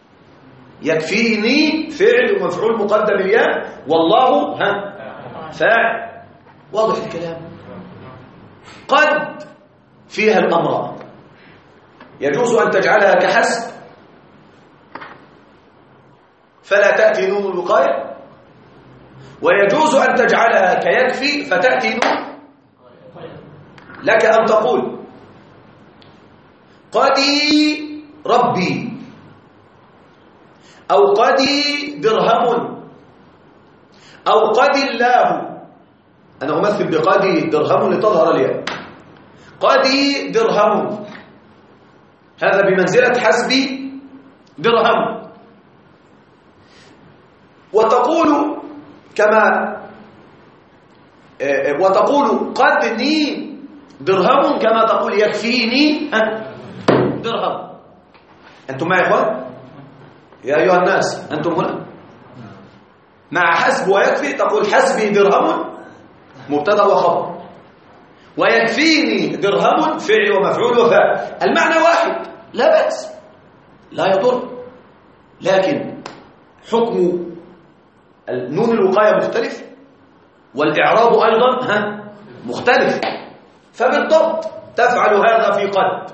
يكفيني فعل ومفعول مقدم الياء، والله فاعل. واضح الكلام؟ قد فيها الأمر، يجوز أن تجعلها كحسب فلا تأتي نون الوقاية، ويجوز أن تجعلها كيكفي فتأتي نون لك أن تقول قدي ربي، أو قدي درهم، أو قدي الله. أنا أمثل بقدي درهم لتظهر الياء. قدي درهم، هذا بمنزلة حسبي درهم. وتقول وتقول قدني درهم كما تقول يكفيني درهم. أنتم معي يا إخوان؟ يا أيها الناس أنتم هنا مع حسب ويكفي. تقول حسبي درهم مبتدا وخبر، ويكفيني درهم فعل ومفعول وفاعل. المعنى واحد لا بأس لا يضر، لكن حكم النون الوقاية مختلف، والإعراب أيضا مختلف. فبالضبط تفعل هذا في قد،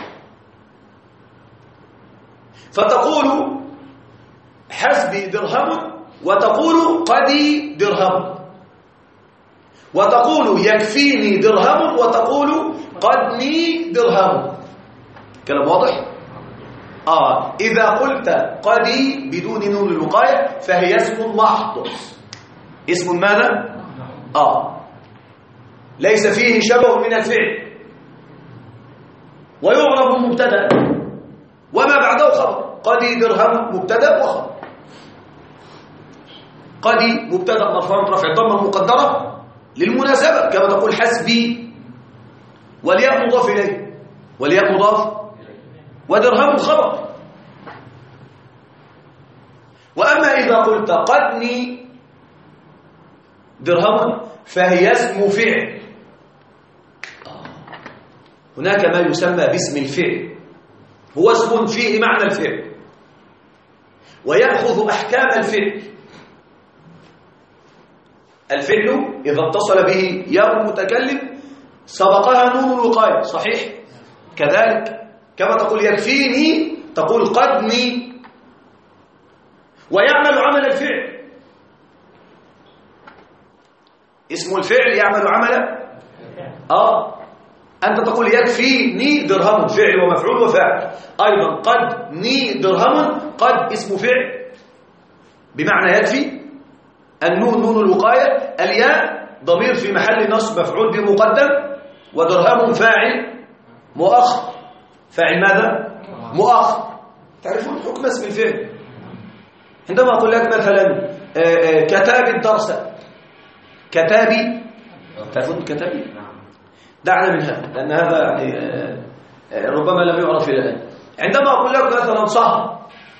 فتقول حسبي درهم، وتقول قدي درهم، وتقول يكفيني درهم، وتقول قدني درهم. كلام واضح؟ إذا قلت قدي بدون نون الوقاية فهي اسم محض. اسم ماذا؟ ليس فيه شبه من الفعل، ويعرب مبتدا وما بعده خبر. قدي درهم مبتدا وخبر. قدي مبتدا مرفوع رفع الضمه المقدره للمناسبه، كما تقول حسبي، والياء مضاف اليه، والياء مضاف، ودرهم خبر. واما اذا قلت قدني درهم فهي اسم فعل. هناك ما يسمى باسم الفعل، هو اسم فيه معنى الفعل ويأخذ أحكام الفعل. الفعل إذا اتصل به ياء المتكلم سبقها نون الوقاية، صحيح؟ كذلك كما تقول يكفيني تقول قدني، ويعمل عمل الفعل. اسم الفعل يعمل عمل أنت تقول يكفيني درهم فعل ومفعول وفاعل. أيضا قدني درهم، قد اسم فعل بمعنى يكفي. النون نون الوقاية، الياء ضمير في محل نصب مفعول به مقدم، ودرهم فاعل مؤخر. فاعل ماذا؟ مؤخر. تعرفون حكم اسم الفعل. عندما أقول لك مثلا كتابي الدرس، كتابي، تعرفون كتابي؟ دعنا من هذا لأن هذا يعني ربما لم يعرف إلى الآن. عندما أقول لك مثلا صهر،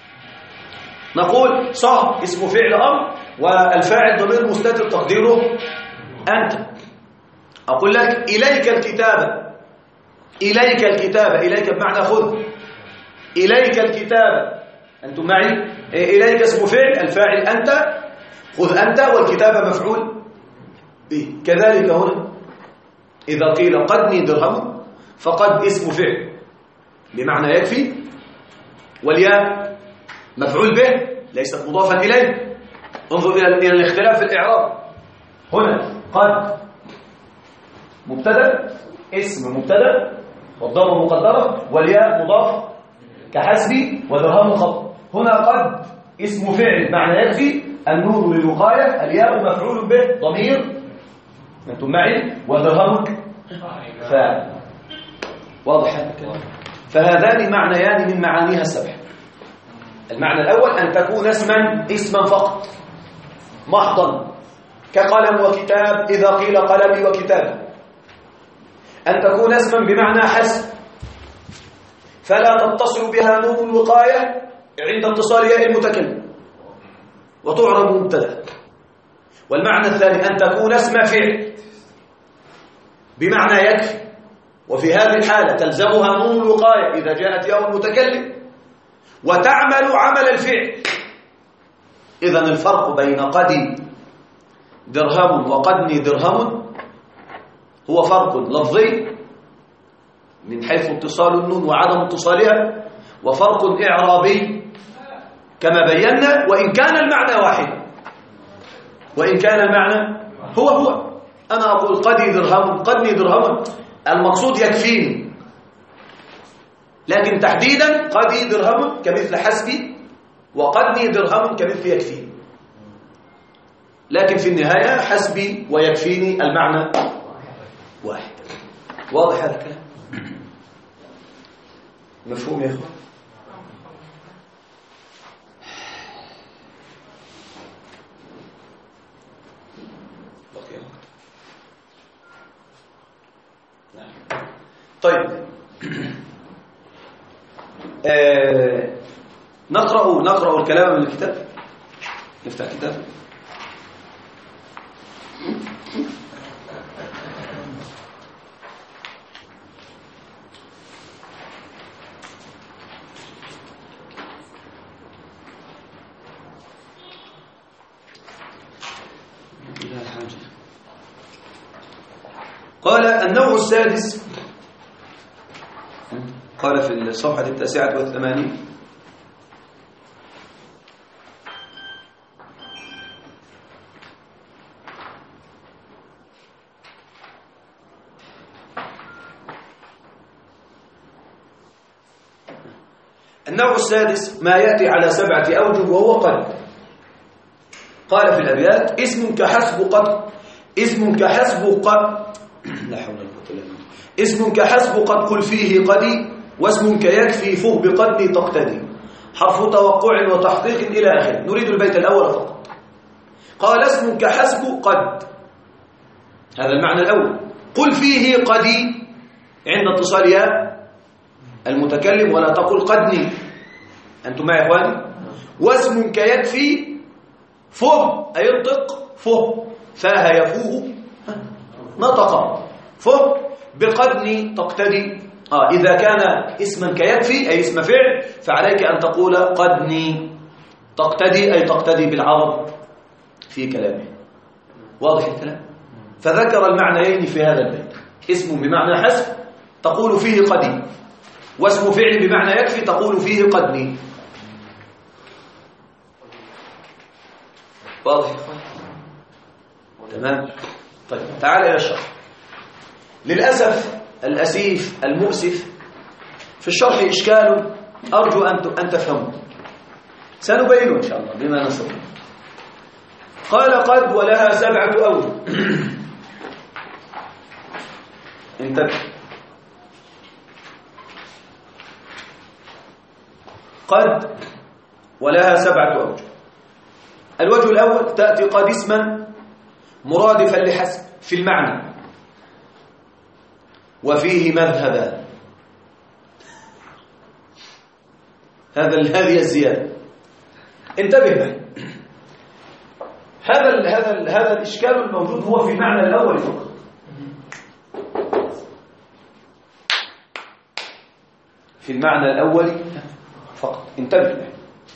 نقول صهر اسم فعل أمر، والفاعل ضمير مستتر تقديره أنت. أقول لك إليك الكتابة، إليك الكتابة، إليك بمعنى خذ، إليك الكتابة، أنتم معي؟ إليك اسم فعل، الفاعل أنت، خذ أنت، والكتابة مفعول به. كذلك هنا إذا قيل قدني درهم فقد اسم فعل بمعنى يكفي، والياء مفعول به ليست مضافا إليه. انظر إلى الاختلاف في الإعراب. هنا قد مبتدا، اسم مبتدا والضمه مقدره، والياء مضاف كحسبي، ودرهم خبر. هنا قد اسم فعل معنى يكفي، النون للوقايه، الياء مفعول به ضمير، انتم معي، ودرهم فاعل. واضح هذا؟ فهذان معنيان من معانيها السبع. المعنى الأول أن تكون اسما فقط محضا كقلم وكتاب، إذا قيل قلمي وكتاب. أن تكون اسما بمعنى حسب، فلا تتصل بها نون الوقاية عند اتصال ياء المتكلم وتعرب مبتدا. والمعنى الثاني أن تكون اسم فعل بمعنى يكفي، وفي هذه الحالة تلزمها نون الوقاية إذا جاءت ياء المتكلم وتعمل عمل الفعل. إذن الفرق بين قدي درهم وقدني درهم هو فرق لفظي من حيث اتصال النون وعدم اتصالها، وفرق إعرابي كما بينا، وإن كان المعنى واحد، وإن كان المعنى هو أنا أقول قدي درهم قدني درهم، المقصود يكفيني، لكن تحديدا قدي درهم كمثل حسبي، وقدني درهم كمثل يكفيني، لكن في النهاية حسبي ويكفيني المعنى واحد. واضح هذا الكلام؟ مفهوم يا اخوان؟ طيب نقرأ الكلام من الكتاب. نفتح الكتاب. قال النوع السادس، قال في الصفحة 89: النوع السادس ما يأتي على 7 أوجه وهو قد. قال في الأبيات: اسم كحسب قد، اسم كحسب قد، لا حول ولا قوة إلا بالله، اسم كحسب قد قل فيه قدي، واسم كيكفي فه بقدني تقتدي، حرف توقع وتحقيق إلى آخره. نريد البيت الأول فقط. قال اسم كحسب قد، هذا المعنى الأول. قل فيه قدي عند اتصال ياء المتكلم، ولا تقل قدني. أنتم معي يا إخواني؟ واسم كيكفي فه، أي ينطق فه، فاه يفوه نطق فه بقدني تقتدي. إذا كان اسما كيكفي أي اسم فعل فعليك أن تقول قدني تقتدي، أي تقتدي بالعرب في كلامه. واضح الكلام؟ فذكر المعنيين في هذا البيت: اسم بمعنى حسب تقول فيه قدي، واسم فعل بمعنى يكفي تقول فيه قدني. واضح يا اخوان؟ تمام. طيب تعال الى الشرح. للاسف الاسيف المؤسف في الشرح اشكال ارجو ان تفهموا، سنبينه ان شاء الله بما نستطيع. قال قد ولها 7 أوجه. انتبه. قد ولها 7 أوجه. الوجه الأول: تأتي قد اسما مرادفا لحسب في المعنى وفيه مذهبان. هذه الزيادة. انتبه معي. هذا الإشكال الموجود هو في المعنى الأول فقط. في المعنى الأول فقط. انتبه معي.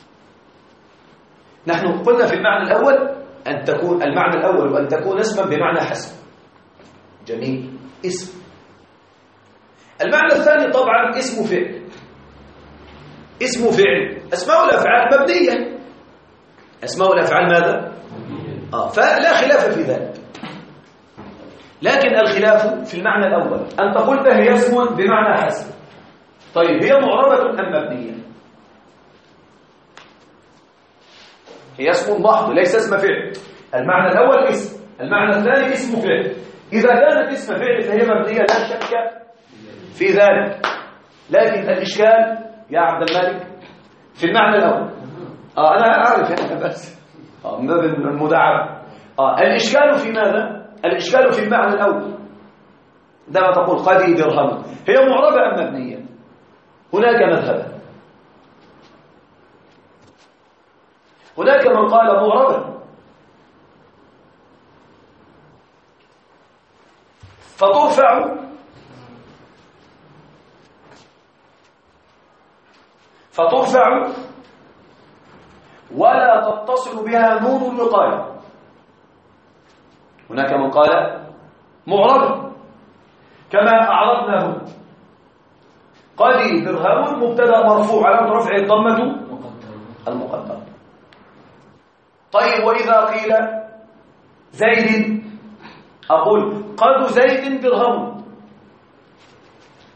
نحن قلنا في المعنى الأول أن تكون المعنى الأول وأن تكون اسما بمعنى حسب. جميل. اسم. المعنى الثاني طبعا اسم فعل. اسم فعل. أسماء الأفعال مبنية. أسماء الأفعال ماذا؟ فلا خلاف في ذلك. لكن الخلاف في المعنى الأول. أنت قلت هي اسم بمعنى حسب. طيب هي معربة أم مبنية؟ هي اسم محض ليس اسم فعل. المعنى الأول اسم، المعنى الثاني اسم فعل. إذا كانت اسم فعل فهي مبنية لا شك في ذلك. لكن الإشكال يا عبد الملك في المعنى الأول. أنا أعرف يعني بس من باب المداعبة. الإشكال في ماذا؟ الإشكال في المعنى الأول. عندما تقول قدي درهم هي معربة أم مبنية؟ هناك مذهب. هناك من قال معربة فترفع ولا تتصل بها نون الوقاية. هناك من قال معربة كما أعرضناه. قدي درهم مبتدا مرفوع على رفعه الضمة المقدرة. طيب وإذا قيل زيد أقول قد زيد درهم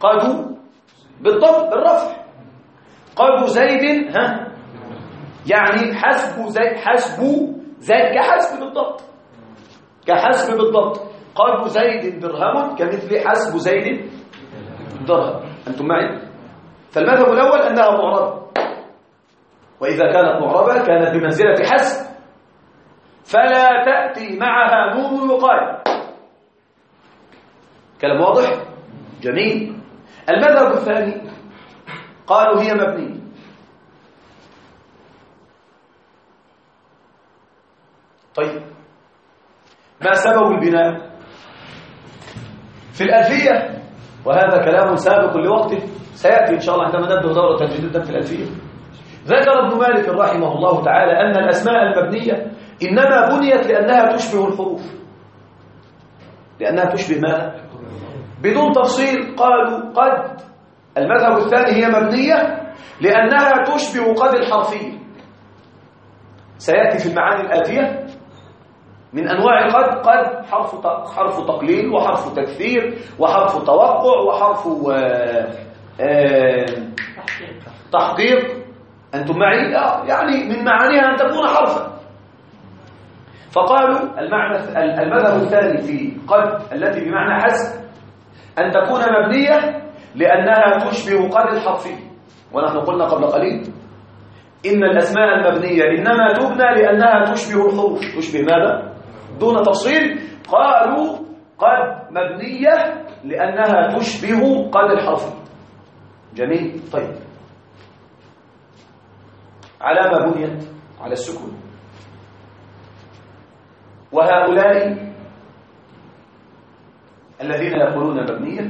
قد بالضبط بالرفع. قد زيد يعني حسب زيد كحسب بالضبط، كحسب بالضبط. قد زيد درهم كمثل حسب زيد درهم. أنتم معي؟ فالمذهب الأول أنها معربة، وإذا كانت معربة كانت بمنزلة حسب، فلا تأتي معها نون الوقاية. كلام واضح؟ جميل. المذهب الثاني قالوا هي مبنية. طيب ما سبب البناء؟ في الألفية، وهذا كلام سابق لوقته سيأتي إن شاء الله عندما نبدأ دورة تجديد في الألفية. ذكر ابن مالك رحمه الله تعالى أن الأسماء المبنية إنما بنيت لأنها تشبه الحروف. لأنها تشبه ماذا؟ بدون تفصيل قالوا قد. المذهب الثاني هي مبنية لأنها تشبه قد الحرفية. سيأتي في المعاني الآتية من أنواع قد حرف تقليل وحرف تكثير وحرف توقع وحرف تحقيق. أنتم معي؟ يعني من معانيها أن تكون حرفا. فقالوا المذهب الثاني في قد التي بمعنى حسب أن تكون مبنية لأنها تشبه قد الحرفية. ونحن قلنا قبل قليل إن الأسماء المبنية إنما تبنى لأنها تشبه الحروف. تشبه ماذا؟ دون تفصيل. قالوا قد مبنية لأنها تشبه قد الحرفية. جميل. طيب على ما بنيت؟ على السكون. وهؤلاء الذين يقولون مبنية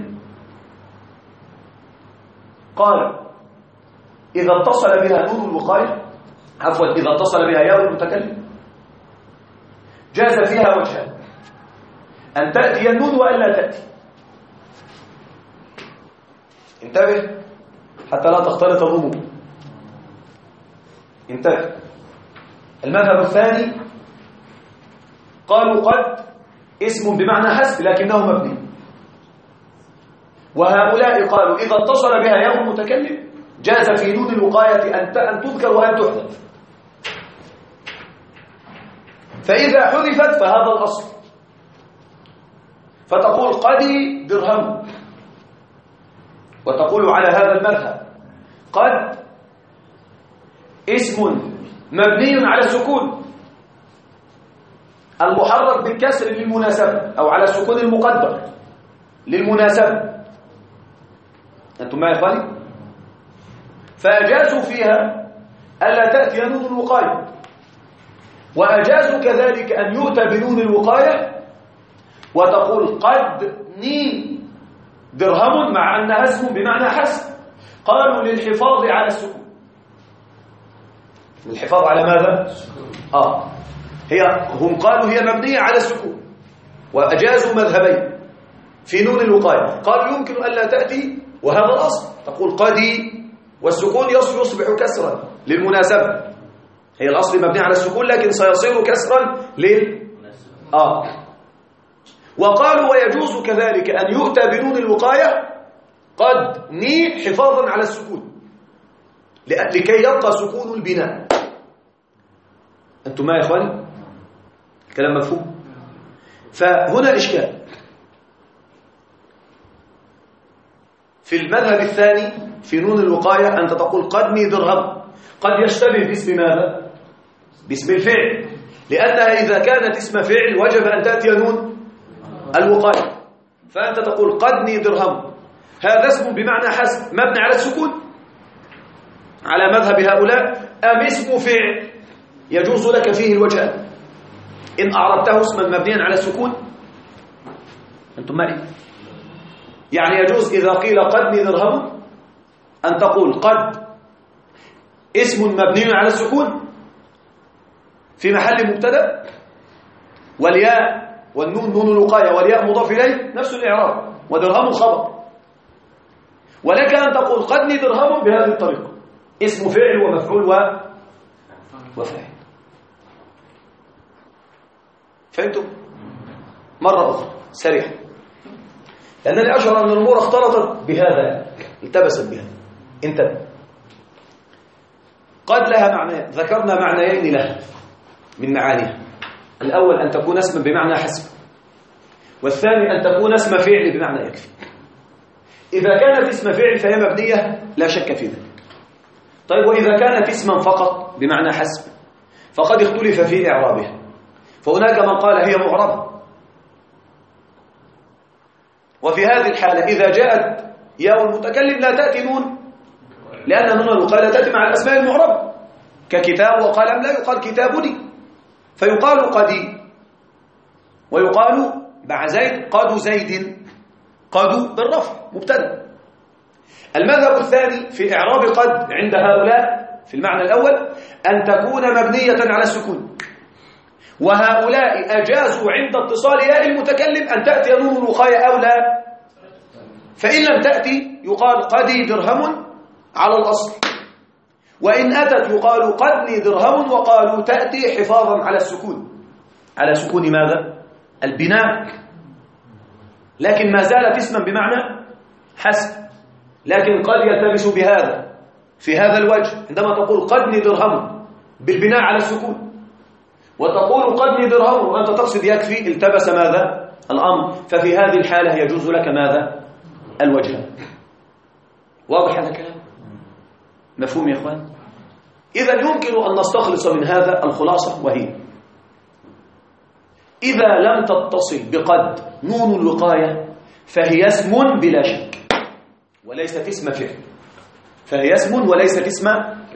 قال إذا اتصل بها نون الوقاية، عفوا إذا اتصل بها ياء المتكلم جاز فيها وجهان: أن تأتي النون وألا تأتي. انتبه حتى لا تختلط الأمور. انتبه. المذهب الثاني قالوا قد اسم بمعنى حسب لكنه مبني. وهؤلاء قالوا إذا اتصل بها ياء المتكلم جاز في نون الوقاية أن تذكر وأن تحذف. فإذا حذفت فهذا الأصل، فتقول قدي درهم، وتقول على هذا المذهب قد اسم مبني على السكون المحرك بالكسر للمناسبة، أو على السكون المقدر للمناسبة. أنتم معي يا إخواني؟ فأجازوا فيها ألا تأتي نون الوقاية، وأجازوا كذلك أن يؤتى بنون الوقاية وتقول قد ني درهم مع أنها اسم بمعنى حسب. قالوا للحفاظ على السكون. للحفاظ على ماذا؟ هم قالوا هي مبنية على السكون، وأجازوا مذهبين في نون الوقاية. قالوا يمكن ألا تأتي وهذا الأصل، تقول قدي والسكون يصبح كسرا للمناسبة. هي الأصل مبني على السكون لكن سيصير كسرا وقالوا ويجوز كذلك أن يؤتى بنون الوقاية قد ني حفاظا على السكون لكي يبقى سكون البناء. أنتم ما يا إخواني؟ كلام مفهوم؟ فهنا الإشكال في المذهب الثاني في نون الوقاية أنت تقول قد ني درهم، قد يشتبه باسم ماذا؟ باسم الفعل، لأنها إذا كانت اسم فعل وجب أن تأتي نون الوقاية. فأنت تقول قد ني درهم، هذا اسم بمعنى حسب مبني على السكون على مذهب هؤلاء، أم اسم فعل يجوز لك فيه الوجهان إن أعربته اسما مبنيا على السكون. أنتم معي؟ يعني يجوز إذا قيل قد ني درهم أن تقول قد اسم مبني على السكون في محل مبتدا، والياء والنون نون الوقاية والياء مضاف إليه نفس الإعراب، ودرهم خبر. ولك أن تقول قد ني درهم بهذه الطريقة، اسم فعل ومفعول وفاعل. فهمتم؟ مرة أخرى سريعا. لأنني أشعر أن الأمور اختلطت بهذا، التبست بها. انتبه، قد لها معنى، ذكرنا معنيين لها من معانيها. الأول أن تكون اسما بمعنى حسب، والثاني أن تكون اسم فعل بمعنى يكفي. إذا كانت اسم فعل فهي مبنية لا شك في ذلك. طيب وإذا كانت اسما فقط بمعنى حسب فقد اختلف في إعرابها، فهناك من قال هي معربة، وفي هذه الحالة إذا جاءت ياء المتكلم لا تأتي نون، لأن نون الوقاية تأتي مع الأسماء المعربة، ككتاب وقلم لا يقال كتابني، فيقال قدي، ويقال مع زيد قد زيد، قد بالرفع مبتدأ. المذهب الثاني في إعراب قد عند هؤلاء في المعنى الأول أن تكون مبنية على السكون، وهؤلاء أجازوا عند اتصال ياء المتكلم أن تأتي نون الوقاية أو لا، فإن لم تأتي يقال قدي درهم على الأصل، وإن أتت يقال قدني درهم، وقالوا تأتي حفاظا على السكون. على سكون ماذا؟ البناء، لكن ما زالت اسما بمعنى حسب، لكن قد يلتبس بهذا في هذا الوجه عندما تقول قدني درهم بالبناء على السكون، وتقول قدني درهم وأنت تقصد يكفي، التبس ماذا؟ الأمر. ففي هذه الحالة يجوز لك ماذا؟ الوجه. واضح هذا الكلام؟ مفهوم يا إخوان؟ إذا يمكن أن نستخلص من هذا الخلاصة، وهي إذا لم تتصل بقد نون الوقاية فهي اسم بلا شك وليست اسم فعل، فهي اسم وليست اسم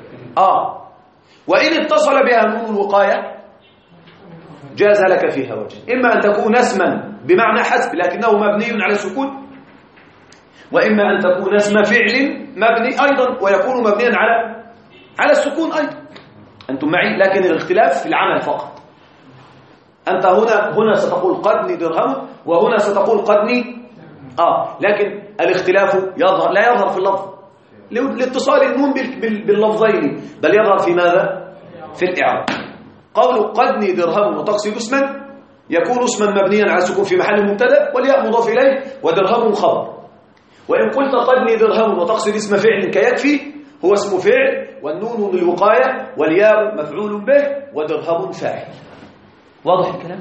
وإن اتصل بها نون الوقاية جاز لك فيها وجه، إما أن تكون اسما بمعنى حسب لكنه مبني على السكون، وإما أن تكون اسم فعل مبني أيضا ويكون مبنيا على السكون أيضا. أنتم معي؟ لكن الاختلاف في العمل فقط. أنت هنا ستقول قدني درهم، وهنا ستقول قدني لكن الاختلاف لا يظهر في اللفظ لاتصال النون باللفظين، بل يظهر في ماذا؟ في الإعراب. قول قدني درهم وتقصد اسما يكون اسما مبنيا على السكون في محل مبتدا، والياء مضاف إليه، ودرهم خبر. وإن قلت قدني درهم وتقصد اسم فعل كيكفي، هو اسم فعل والنون للوقاية والياء مفعول به ودرهم فاعل. واضح الكلام؟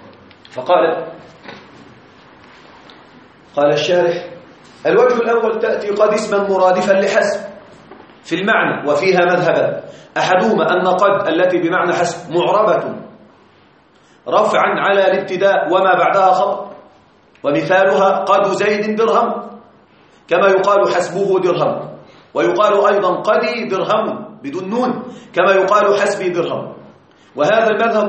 قال الشارح: الوجه الأول تأتي قد اسما مرادفا لحسب في المعنى، وفيها مذهبان: أحدهما أن قد التي بمعنى حسب معربة رفعا على الابتداء وما بعدها خبر، ومثالها قد زيد درهم، كما يقال حسبه درهم، ويقال أيضا قدي درهم بدون نون، كما يقال حسبي درهم. وهذا المذهب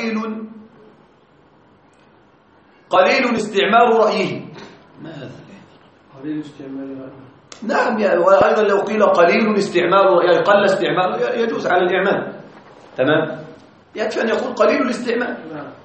قليل استعمال رأيه. ما هذا؟ قليل استعمال رأيه. نعم، وأيضا لو قيل قليل استعمال رأيه قل استعمال يجوز على الإعمال. تمام؟ يكفي أن يقول قليل الاستعمال.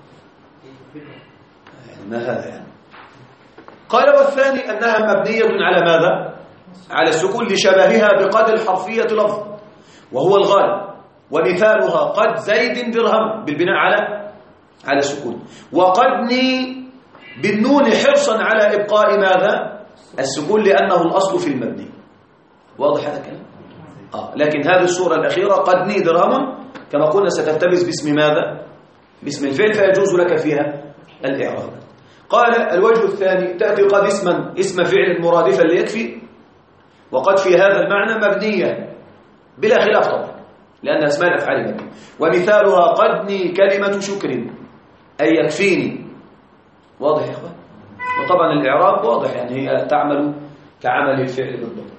ما هذا يعني؟ قال: والثاني أنها مبنية على ماذا؟ على السكون لشبهها بقد الحرفية لفظ، وهو الغالب، ومثالها قد زيد درهم بالبناء على السكون، وقدني بالنون حرصا على إبقاء ماذا؟ السكون، لأنه الأصل في المبني. واضح هذا الكلام؟ لكن هذه الصورة الأخيرة قدني درهم كما قلنا ستلتبس باسم ماذا؟ باسم الفعل، فيجوز لك فيها الإعراب. قال: الوجه الثاني تأتي قد اسم فعل مرادفا ليكفي، وقد في هذا المعنى مبنية بلا خلاف طبعا، لأن أسماء الأفعال مبنية. ومثالها قدني كلمة شكر، أي يكفيني. واضح يا إخوان؟ وطبعا الإعراب واضح، يعني هي تعمل كعمل الفعل بالضبط.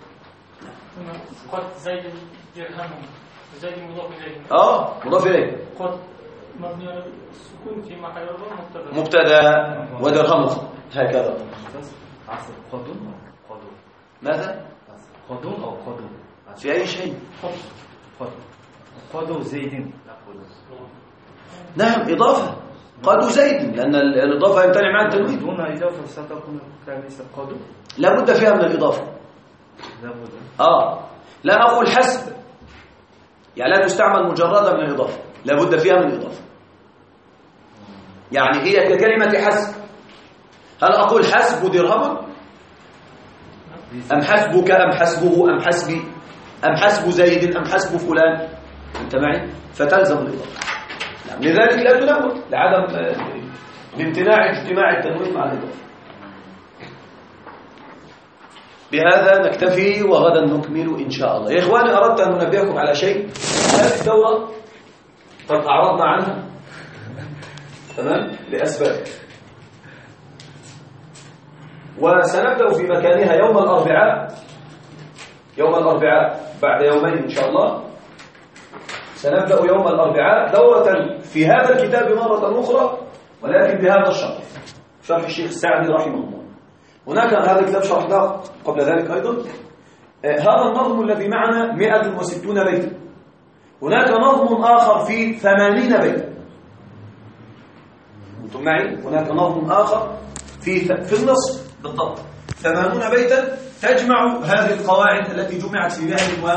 قد زيد درهم، زيد مضاف إليه. مضاف إليه. قد مبني على السكون في محل مبتدا ودرهم هكذا. قدون ماذا؟ قدون أو قدون في أي شيء؟ قدو زيد. نعم، إضافة قد زيد، لأن الإضافة يمتنع مع التنوين. دون إضافة ستكون كلمة قدو. لا بد فيها من الإضافة. لا أقول حسب، يعني لا تستعمل مجردة من الإضافة، لا بد فيها من الإضافة. يعني هي ككلمة حسب، هل أقول حسب درهم أم حسبك أم حسبه أم حسبي أم حسب زيد أم حسب فلان؟ أنت معي؟ فتلزم الإضافة. نعم. لذلك لا تنون لعدم لامتناع اجتماع التنوين مع الإضافة. بهذا نكتفي وغدا نكمل إن شاء الله. يا إخواني أردت أن أنبهكم على شيء. هذه الدورة قد أعرضنا عنها تمام لأسباب، وسنبدأ في مكانها يوم الأربعاء بعد يومين إن شاء الله. سنبدأ يوم الأربعاء دورة في هذا الكتاب مرة أخرى، ولكن بهذا الشرح، شرح الشيخ السعدي رحمه الله. هناك هذا الكتاب شرحناه قبل ذلك أيضا. هذا النظم الذي معنا 160 بيتا. هناك نظم آخر في 80 بيتا. أنتم معي؟ هناك نظم آخر في النصف بالضبط 80 بيتا تجمع هذه القواعد التي جمعت في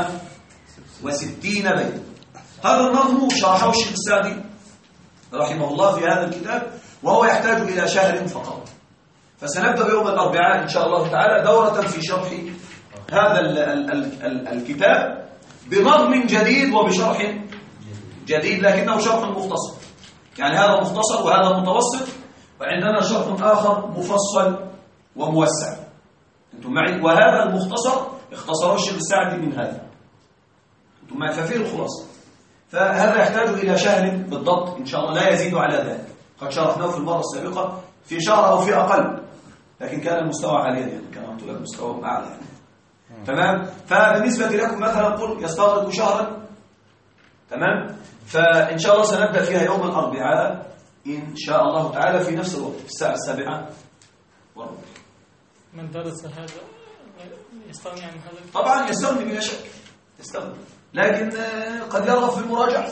160 بيتا. هذا النظم شرحه الشيخ السعدي رحمه الله في هذا الكتاب، وهو يحتاج إلى شهر فقط. فسنبدأ يوم الأربعاء إن شاء الله تعالى دورة في شرح هذا الكتاب بنظم جديد وبشرح جديد، لكنه شرح مختصر. يعني هذا مختصر وهذا متوسط، وعندنا شرح آخر مفصل وموسع. أنتم معي؟ وهذا المختصر اختصره الشيخ السعدي من هذا. أنتم معي؟ ففيه الخلاصة. فهذا يحتاج إلى شهر بالضبط إن شاء الله، لا يزيد على ذلك. قد شرحناه في المرة السابقة في شهر أو في أقل، لكن كان المستوى عاليا، يعني كان لك مستوى أعلى يعني. تمام. فبالنسبة لكم مثلا قل يستغرق شهرا. تمام. فإن شاء الله سنبدأ فيها يوم الأربعاء إن شاء الله تعالى في نفس الوقت في الساعة 7:15. من درس هذا يستغني عن هذا؟ طبعا يستغني بلا شك، يستغني، لكن قد يرغب في المراجعة.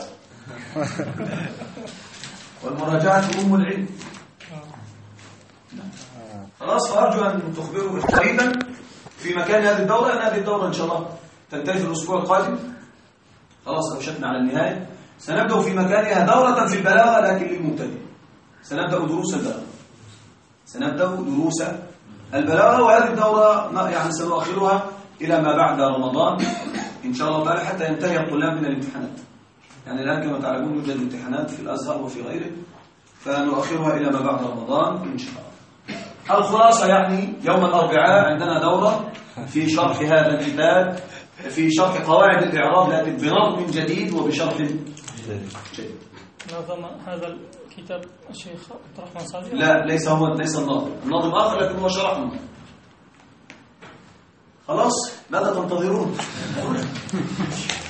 والمراجعة أم العلم. خلاص. فأرجو أن تخبروا قريبا في مكان هذه الدورة، لأن هذه الدورة إن شاء الله تنتهي في الأسبوع القادم. خلاص أوشكنا على النهاية. سنبدأ في مكانها دورة في البلاغة لكن للمبتدئ. سنبدأ دروس البلاغة، وهذه الدورة يعني سنؤخرها إلى ما بعد رمضان إن شاء الله تعالى حتى ينتهي الطلاب من الامتحانات. يعني الآن كما تعلمون يوجد امتحانات في الأزهر وفي غيره، فنؤخرها إلى ما بعد رمضان إن شاء الله. الخلاصة يعني يوم الأربعاء عندنا دورة في شرح هذا الكتاب، في شرح قواعد الإعراب لكن بنظم جديد وبشرح جديد. نظم هذا الكتاب الشيخ عبد الرحمن صادق؟ لا، ليس النظم آخر، لكن هو شرحه. خلاص. ماذا تنتظرون؟